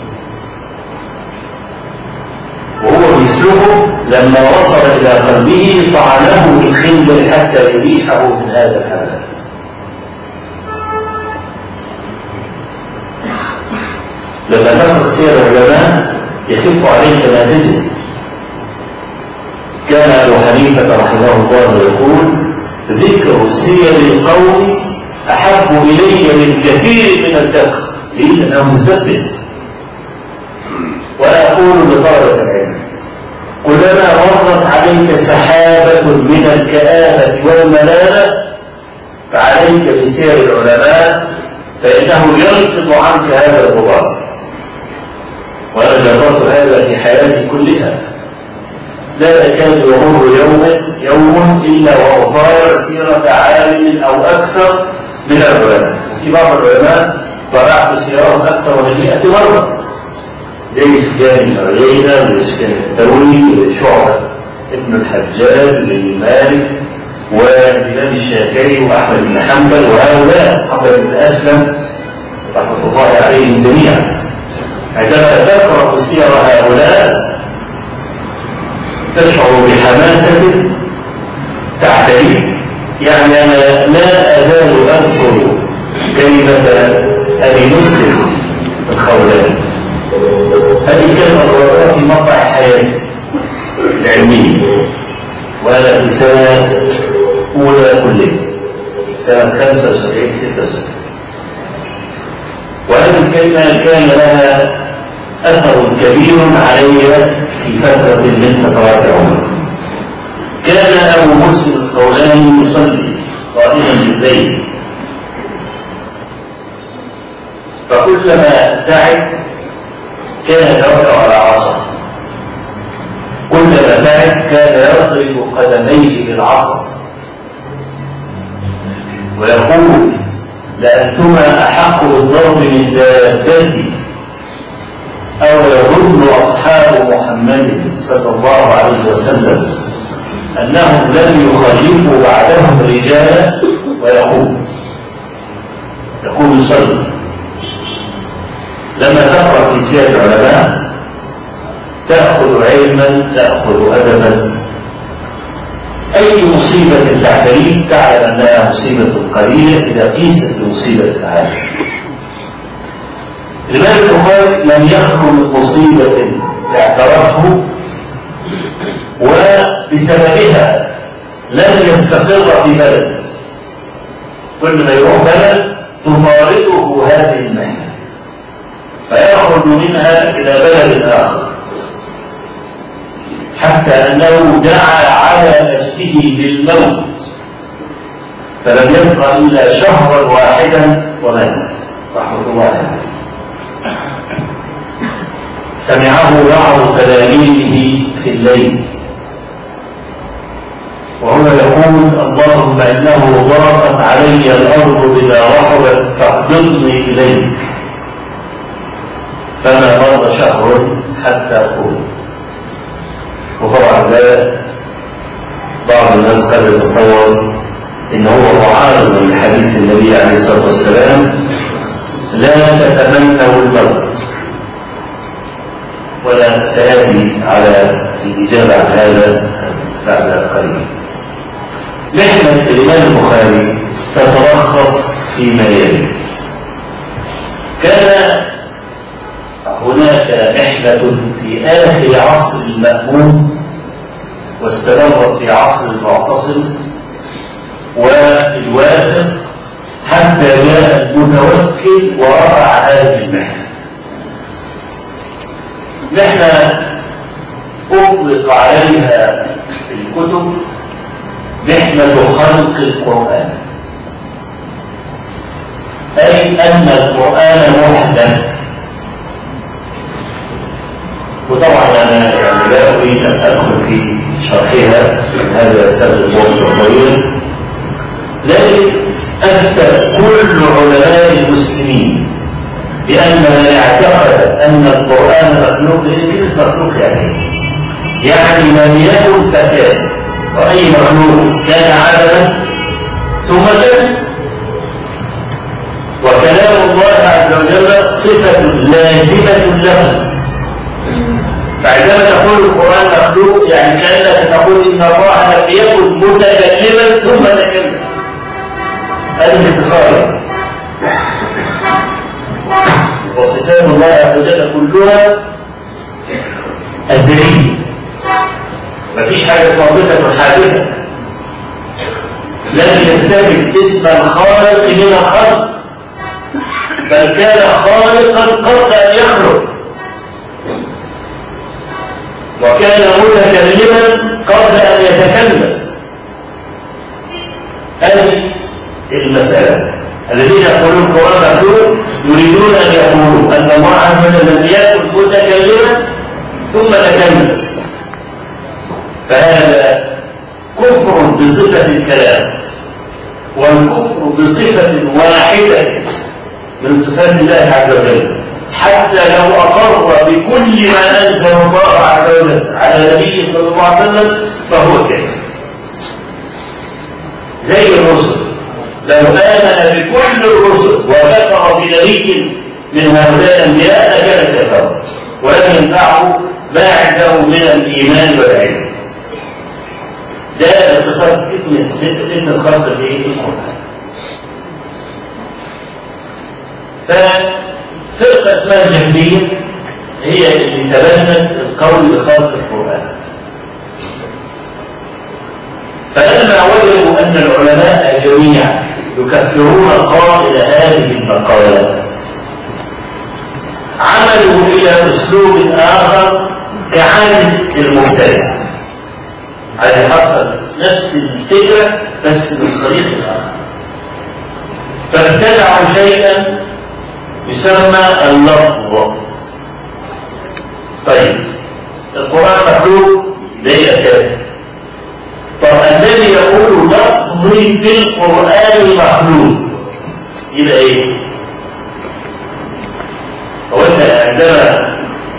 وهو مثله، لما وصل إلى قلبه طعنه بالخنجر حتى يريحه من هذا الحدث. لما تقرأ سير العلماء يخف عليك ما تجد. كان أبو حنيفة رحمه الله يقول: ذكر سير القوم أحب إلي من كثير من الفقه، لأنه مثبت. وأقول لطلبة العلم: كلما مرت عليك سحابة من الكآبة والملامة فعليك بسير العلماء، فإنه ينقض عنك هذا الغبار. وأنا جربت هذا في حياتي كلها، لا يكاد يمر يوم يوم إلا وأطالع سيرة عالم أو أكثر من العلماء. في بعض العلماء طلعت سيرهم أكثر من مئة مرة، زي سفيان بن عيينة، زي سفيان الثوري، زي شعبة ابن الحجاج، زي مالك والإمام الشافعي وأحمد بن حنبل وهؤلاء، محمد بن أسلم رحمة الله عليهم جميعا. عندما تقرأ سير هؤلاء تشعر بحماسة تعتري. يعني أنا لا أزال أذكر كلمة أبي مسلم الخولاني، هذه كلمة قرأتها في مقطع حياتي العلمية وأنا في سنة أولى كلية، سنة خمسة وسبعين ستة وسبعين. وهذه الكلمة كان لها أثر كبير علي في فترة من فترات عمري. كان أبو مسلم الخولاني يصلي قائما بالليل، فكلما تعب كان يركع على عصا، كلما تعب كان يضرب قدميه بالعصا ويقول: لأنتما أحق بالضرب من دابتي. أو يظن أصحاب محمد صلى الله عليه وسلم أنهم لم يخلفوا بعدهم رجالا ويقول يقول يصلي. لما تقرأ في سير العلماء تأخذ علما، تأخذ أدبا. أي مصيبة تعتريك تعلم أنها مصيبة قليلة إذا قيست بمصيبة العالم. الإمام البخاري لم يخلو من مصيبة اعترفه وبسببها لم يستقر في بلد، كل ما يروح بلد تطارده هذه المهنة فيخرج منها إلى بلد آخر، حتى أنه دعا على نفسه بالموت فلم يبقى إلا شهرا واحدا ومات رحمة الله عليه. سمعه بعض تلاميذه في الليل وهو يقول: اللهم إنه ضاقت علي الأرض بما رحبت فاقبضني إليك. فما مر شهر حتى خرج. وطبعا لا بعض الناس قد يتصور إنه هو معارض لحديث النبي عليه الصلاة والسلام: لا تتمنوا الموت. ولا سيأتي على الإجابة عن هذا بعد قليل. محنة الإمام البخاري تتلخص فيما يلي. كان هناك محنة في آخر عصر المأمون واستمرت في عصر المعتصم والواثق حتى جاء المتوكل ورفع هذه المحنة. نحن أطلق عليها في الكتب محنة خلق القرآن، أي أن القرآن محدث. وطبعا أنا يعني لا أريد أن أدخل في شرحها، هذا يستغرق وقت طويل، لكن أفتى كل علماء المسلمين بأن من اعتقد أن القرآن مخلوق، لأن كلمة مخلوق يعني يعني لم يكن فكان، وأي مخلوق كان عدما ثم كان. وكلام الله عز وجل صفة لازمة له. فعندما تقول القرآن مخلوق يعني كأنك تقول إن الله لم يكن متكلما ثم تكلم. هذا باختصار. وصفات الله عز وجل كلها أزلية، مفيش حاجة اسمها صفة حادثة. لم يستمد اسم الخالق من الخلق، بل كان خالقا قبل أن يخلق، وكان متكلما قبل أن يتكلم. هذه المسألة. الذين يقولون القرآن مخلوق يريدون أن يقولوا أن الله عز وجل لم يكن متكلما ثم تكلم، فهذا كفر بصفة الكلام، والكفر بصفة واحدة من صفات الله عز وجل، حتى لو أقر بكل ما أنزل الله عز وجل على نبيه صلى الله عليه وسلم فهو كافر. زي الرسل، لو آمن بكل الرسل وكفر بنبي من هؤلاء الأنبياء لكان كافرا، ولم ينفعه ما عنده من الإيمان والعلم. ده باختصار فتنة الخلق في القرآن. ففرقة اسمها الجهمية هي اللي تبنت القول بخلق القرآن. فلما وجدوا أن العلماء جميعا يكفرون قائل هذه المقالات، عملوا إلى أسلوب آخر كعادة المبتدع، عايز يحصل نفس الفكرة بس بالطريق الآخر. فابتدعوا شيئا يسمى اللفظ. طيب القرآن مخلوق ليه كده؟ طب الذي يقول لفظي بالقرآن مخلوق يبقى ايه؟ هو انت عندما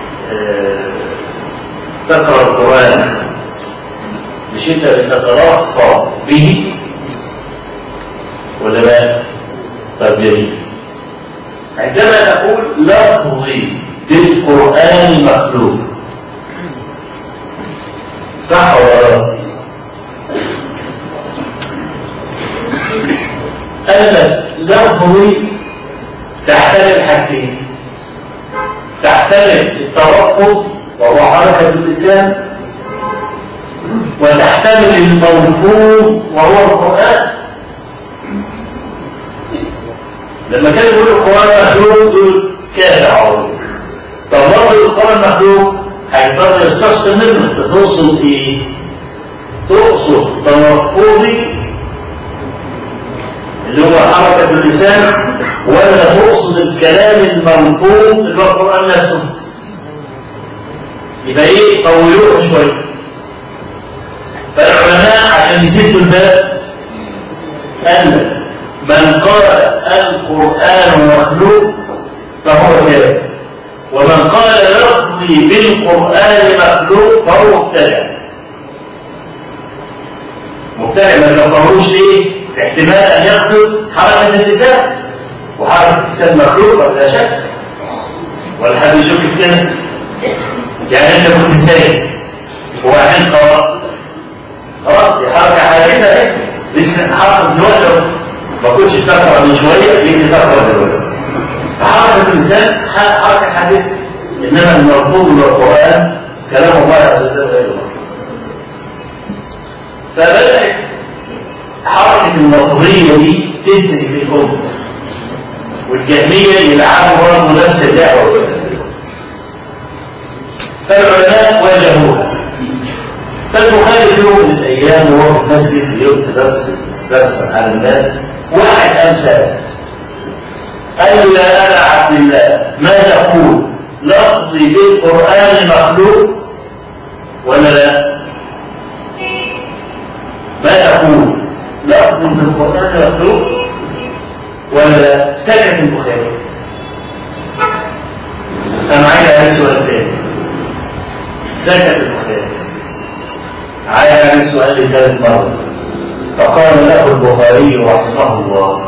تقرأ القرآن مش انت بتتلفظ به ولا لا؟ طب جميل. عندما تقول لفظي بالقرآن مخلوق صح ولا لا؟ أن لفظي تحتمل حاجتين، تحتمل التلفظ وهو حركة اللسان، وتحتمل الملفوظ وهو القرآن. لما كان يقول القرآن مخلوق يقول كافر عظيم. طب لفظ القرآن مخلوق هيضطر يستفسر منه، انت تقصد ايه؟ تقصد تلفظي اللي هو حركة اللسان، ولا تقصد الكلام الملفوظ اللي هو القرآن نفسه؟ يبقى ايه؟ طولوه شوية. فالعلماء عشان يسدوا الباب قال من قال القرآن مخلوق فهو كافر، ومن قال لفظي بالقرآن مخلوق فهو مبتدع. مبتدع ما يفهموش ليه؟ احتمال أن يقصد حركة اللسان، وحركة اللسان مخلوقة بلا شك، ولا حد يشك في كده؟ يعني أنت كنت سايق وبعدين قرأت خلاص دي حركة حادثة اهي لسه حاصل دلوقتي، ما كنتش تقرأ من شوية ليه تقرأ دلوقتي. فحركة اللسان حركة حادثة، إنما المرفوض بالقرآن كلام الله عز وجل غير مخلوق. فبدأت حركة اللفظية دي تسري في الأمة، والجهمية يلعبوا برضه نفس الدعوة. فالعلماء واجهوها. فالبخاري في يوم من الأيام وهو في المسجد في يوم درس درس على الناس، واحد قام سأل قال لا أنا عبد الله ما تقول لفظي بالقرآن مخلوق ولا لا؟ ما تقول لفظي بالقرآن مخلوق ولا لا؟ سكت البخاري. فمعانا السؤال الثاني، سكت البخاري. السؤال لثالث مرة، فقال له البخاري رحمه الله: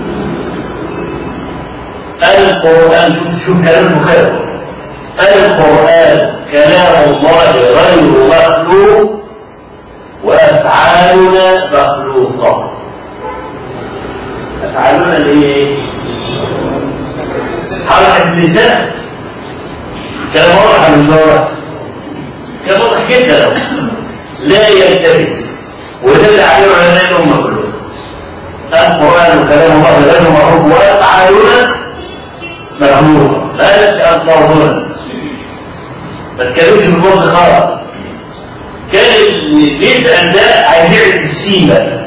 القرآن، شوف شوف كلام البخاري، القرآن كلام الله غير مخلوق وأفعالنا مخلوقة. أفعالنا الايه؟ حركة اللسان. كلام واضح من واضح؟ كلام واضح جدا، لا يلتبس، ودل عليه علماء الأمة كلهم. القرآن كلام الله غير مخلوق وأفعالنا مخلوقة. لا ألفاظنا، ما تكلمش باللفظ خالص. كان اللي بيسأل ده عايز يعرف السيمة.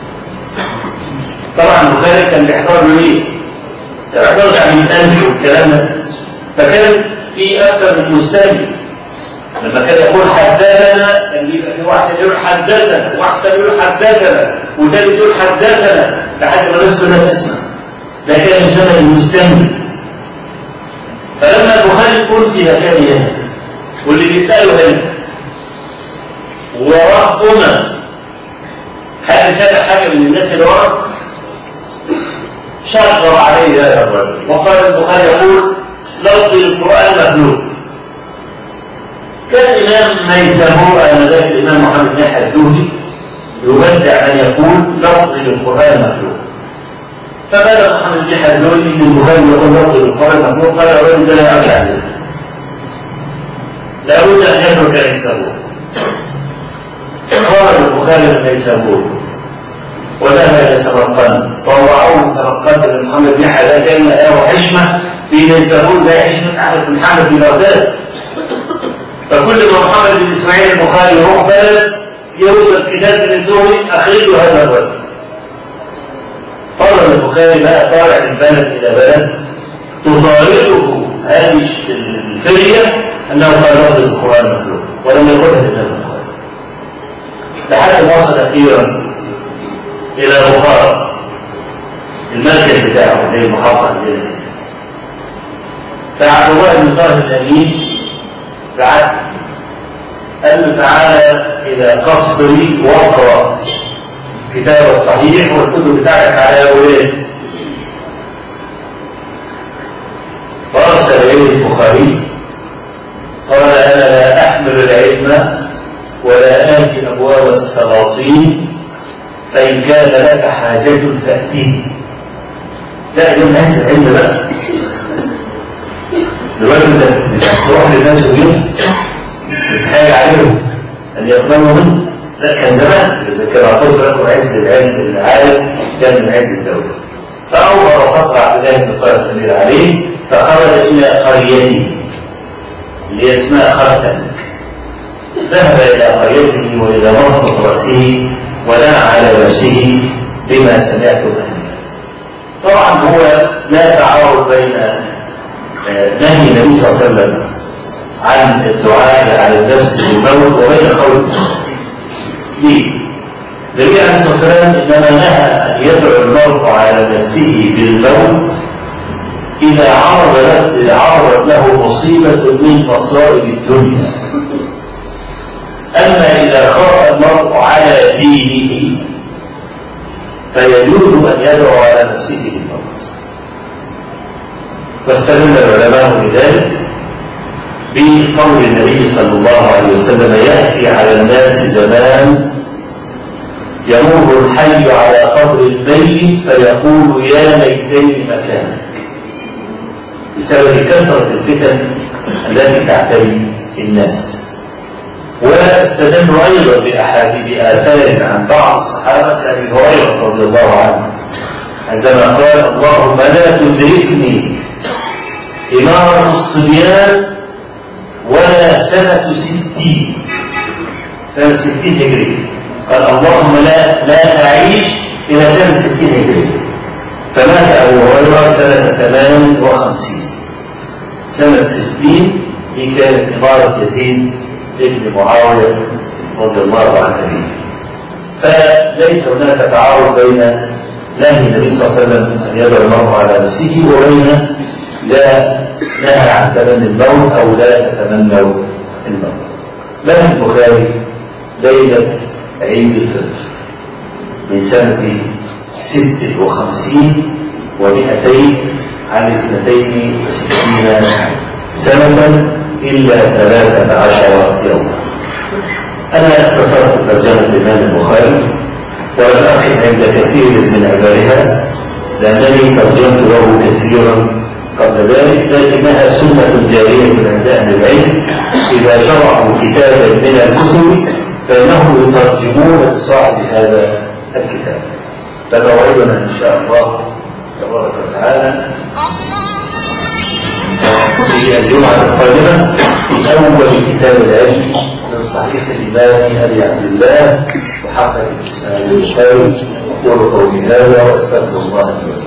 طبعا البخاري كان بيحضر له ايه؟ كان بيحضر عن الأنف والكلام ده، فكان في أكثر من مستمع. لما كان يقول حدثنا كان بيبقى في واحد يقول حدثنا، واحد يقول حدثنا، وثالث يقول حدثنا، لحد ما الناس كلها تسمع. ده كان يسمى المستمع. فلما البخاري يقول في مكانه واللي بيسأله هنا وربنا، هل سمع حاجة من الناس اللي ورا؟ شغل عليه هذا الرجل، وقال البخاري يقول: لفظ القرآن مخلوق. كان الإمام ميسموه آنذاك الإمام محمد بن يحيى الزهري يبدع أن يقول: لفظ القرآن مخلوق. فبدأ محمد بن يحيى الزهري إن البخاري يقول لفظ القرآن مخلوق، قال: الرجل ده لا يعرف عليه، لابد أن يترك نيسابور. خرج البخاري من نيسابور وذهب إلى سمرقند، ووضعوه سمرقند لمحمد بن يحيى. ده كان له حشمة في نيسابور زي حشمة أحمد بن حنبل في بغداد. فكل ما محمد بن إسماعيل البخاري يروح بلد يوصل كتاب من الدوري أخرجوا هذا الرجل. قرر البخاري بقى طالع البلد إلى بلد تطارده هذه الفرية أنه قال لفظ القرآن مخلوق، ولم يقلها الإمام البخاري، لحد ما وصل أخيرا إلى بخارى المركز بتاعه زي المحافظة عندنا. فعبد الله بن طاهر الأمين بعت قال له: تعالى إلى قصري واقرأ كتاب الصحيح والكتب بتاعتك على أولين. فأرسل إليه البخاري قال: أنا لا أحمل العلم ولا آتي أبواب السلاطين، فإن كان لك حاجة فأتيني. لا يوم ناس العلم بقى الوالد ده تروح للناس ويوم بتحاجة عليهم أن يقبلوا منه. لا، كان زمان إذا كان أعطوك لكم عز العلم العالم كان من عز الدولة. فأول سطر عبد الله بن طاهر الأمير عليه، فخرج إلى قريته اللي هي اسمها خرتن. ذهب إلى قريته وإلى مصر رأسه ودعا على نفسه بما سمعت منه. طبعا هو لا تعارض بين نهي النبي صلى الله عليه وسلم عن الدعاء على النفس بالموت وبين خوفه. ليه؟ النبي عليه الصلاة والسلام إنما نهى أن يدعو المرء على نفسه بالموت إذا عرض له عرضت له مصيبة من مصائب الدنيا. أما إذا خاف المرء على دينه فيجوز أن يدعو على نفسه بالموت. واستدل العلماء بذلك بقول النبي صلى الله عليه وسلم: يأتي على الناس زمان يمر الحي على قبر الميت فيقول: يا ليتني مكانك، بسبب كثرة الفتن التي تعتري الناس. واستدلوا أيضا بأحاديث بآثار عن بعض الصحابة كأبي هريرة رضي الله عنه عندما قال: اللهم لا تدركني إمارة الصبيان ولا سنة ستين سنة ستين هجرية. قال: اللهم لا لا أعيش إلى سنة ستين هجرية. فمات أبو هريرة سنة ثمان وخمسين. سنة ستين دي كانت إمارة يزيد ابن معاوية رضي الله عن أبيه. فليس هناك تعارض بين نهي النبي صلى الله عليه وسلم أن يدعو المرء على نفسه وبين لا نهى عن تمني الموت أو لا تتمنوا الموت. بل البخاري ليلة عيد الفطر من سنة ست وخمسين ومئتين عن اثنتين وستين سنة إلا ثلاثة عشر يوما. أنا اختصرت ترجمة الإمام البخاري ولم أقف عند كثير من عبارها لأنني ترجمت له كثيرا قبل ذلك، لكنها سنة جارية عند أهل العلم إذا شرعوا كتابا من الكتب فإنهم يترجمون لصاحب هذا الكتاب. فموعدنا إن شاء الله تبارك وتعالى في الجمعة القادمة من أول كتاب العلم من صحيح الإمام أبي عبد الله محمد بن إسماعيل البخاري. أقول قولي هذا وأستغفر الله لي ولكم.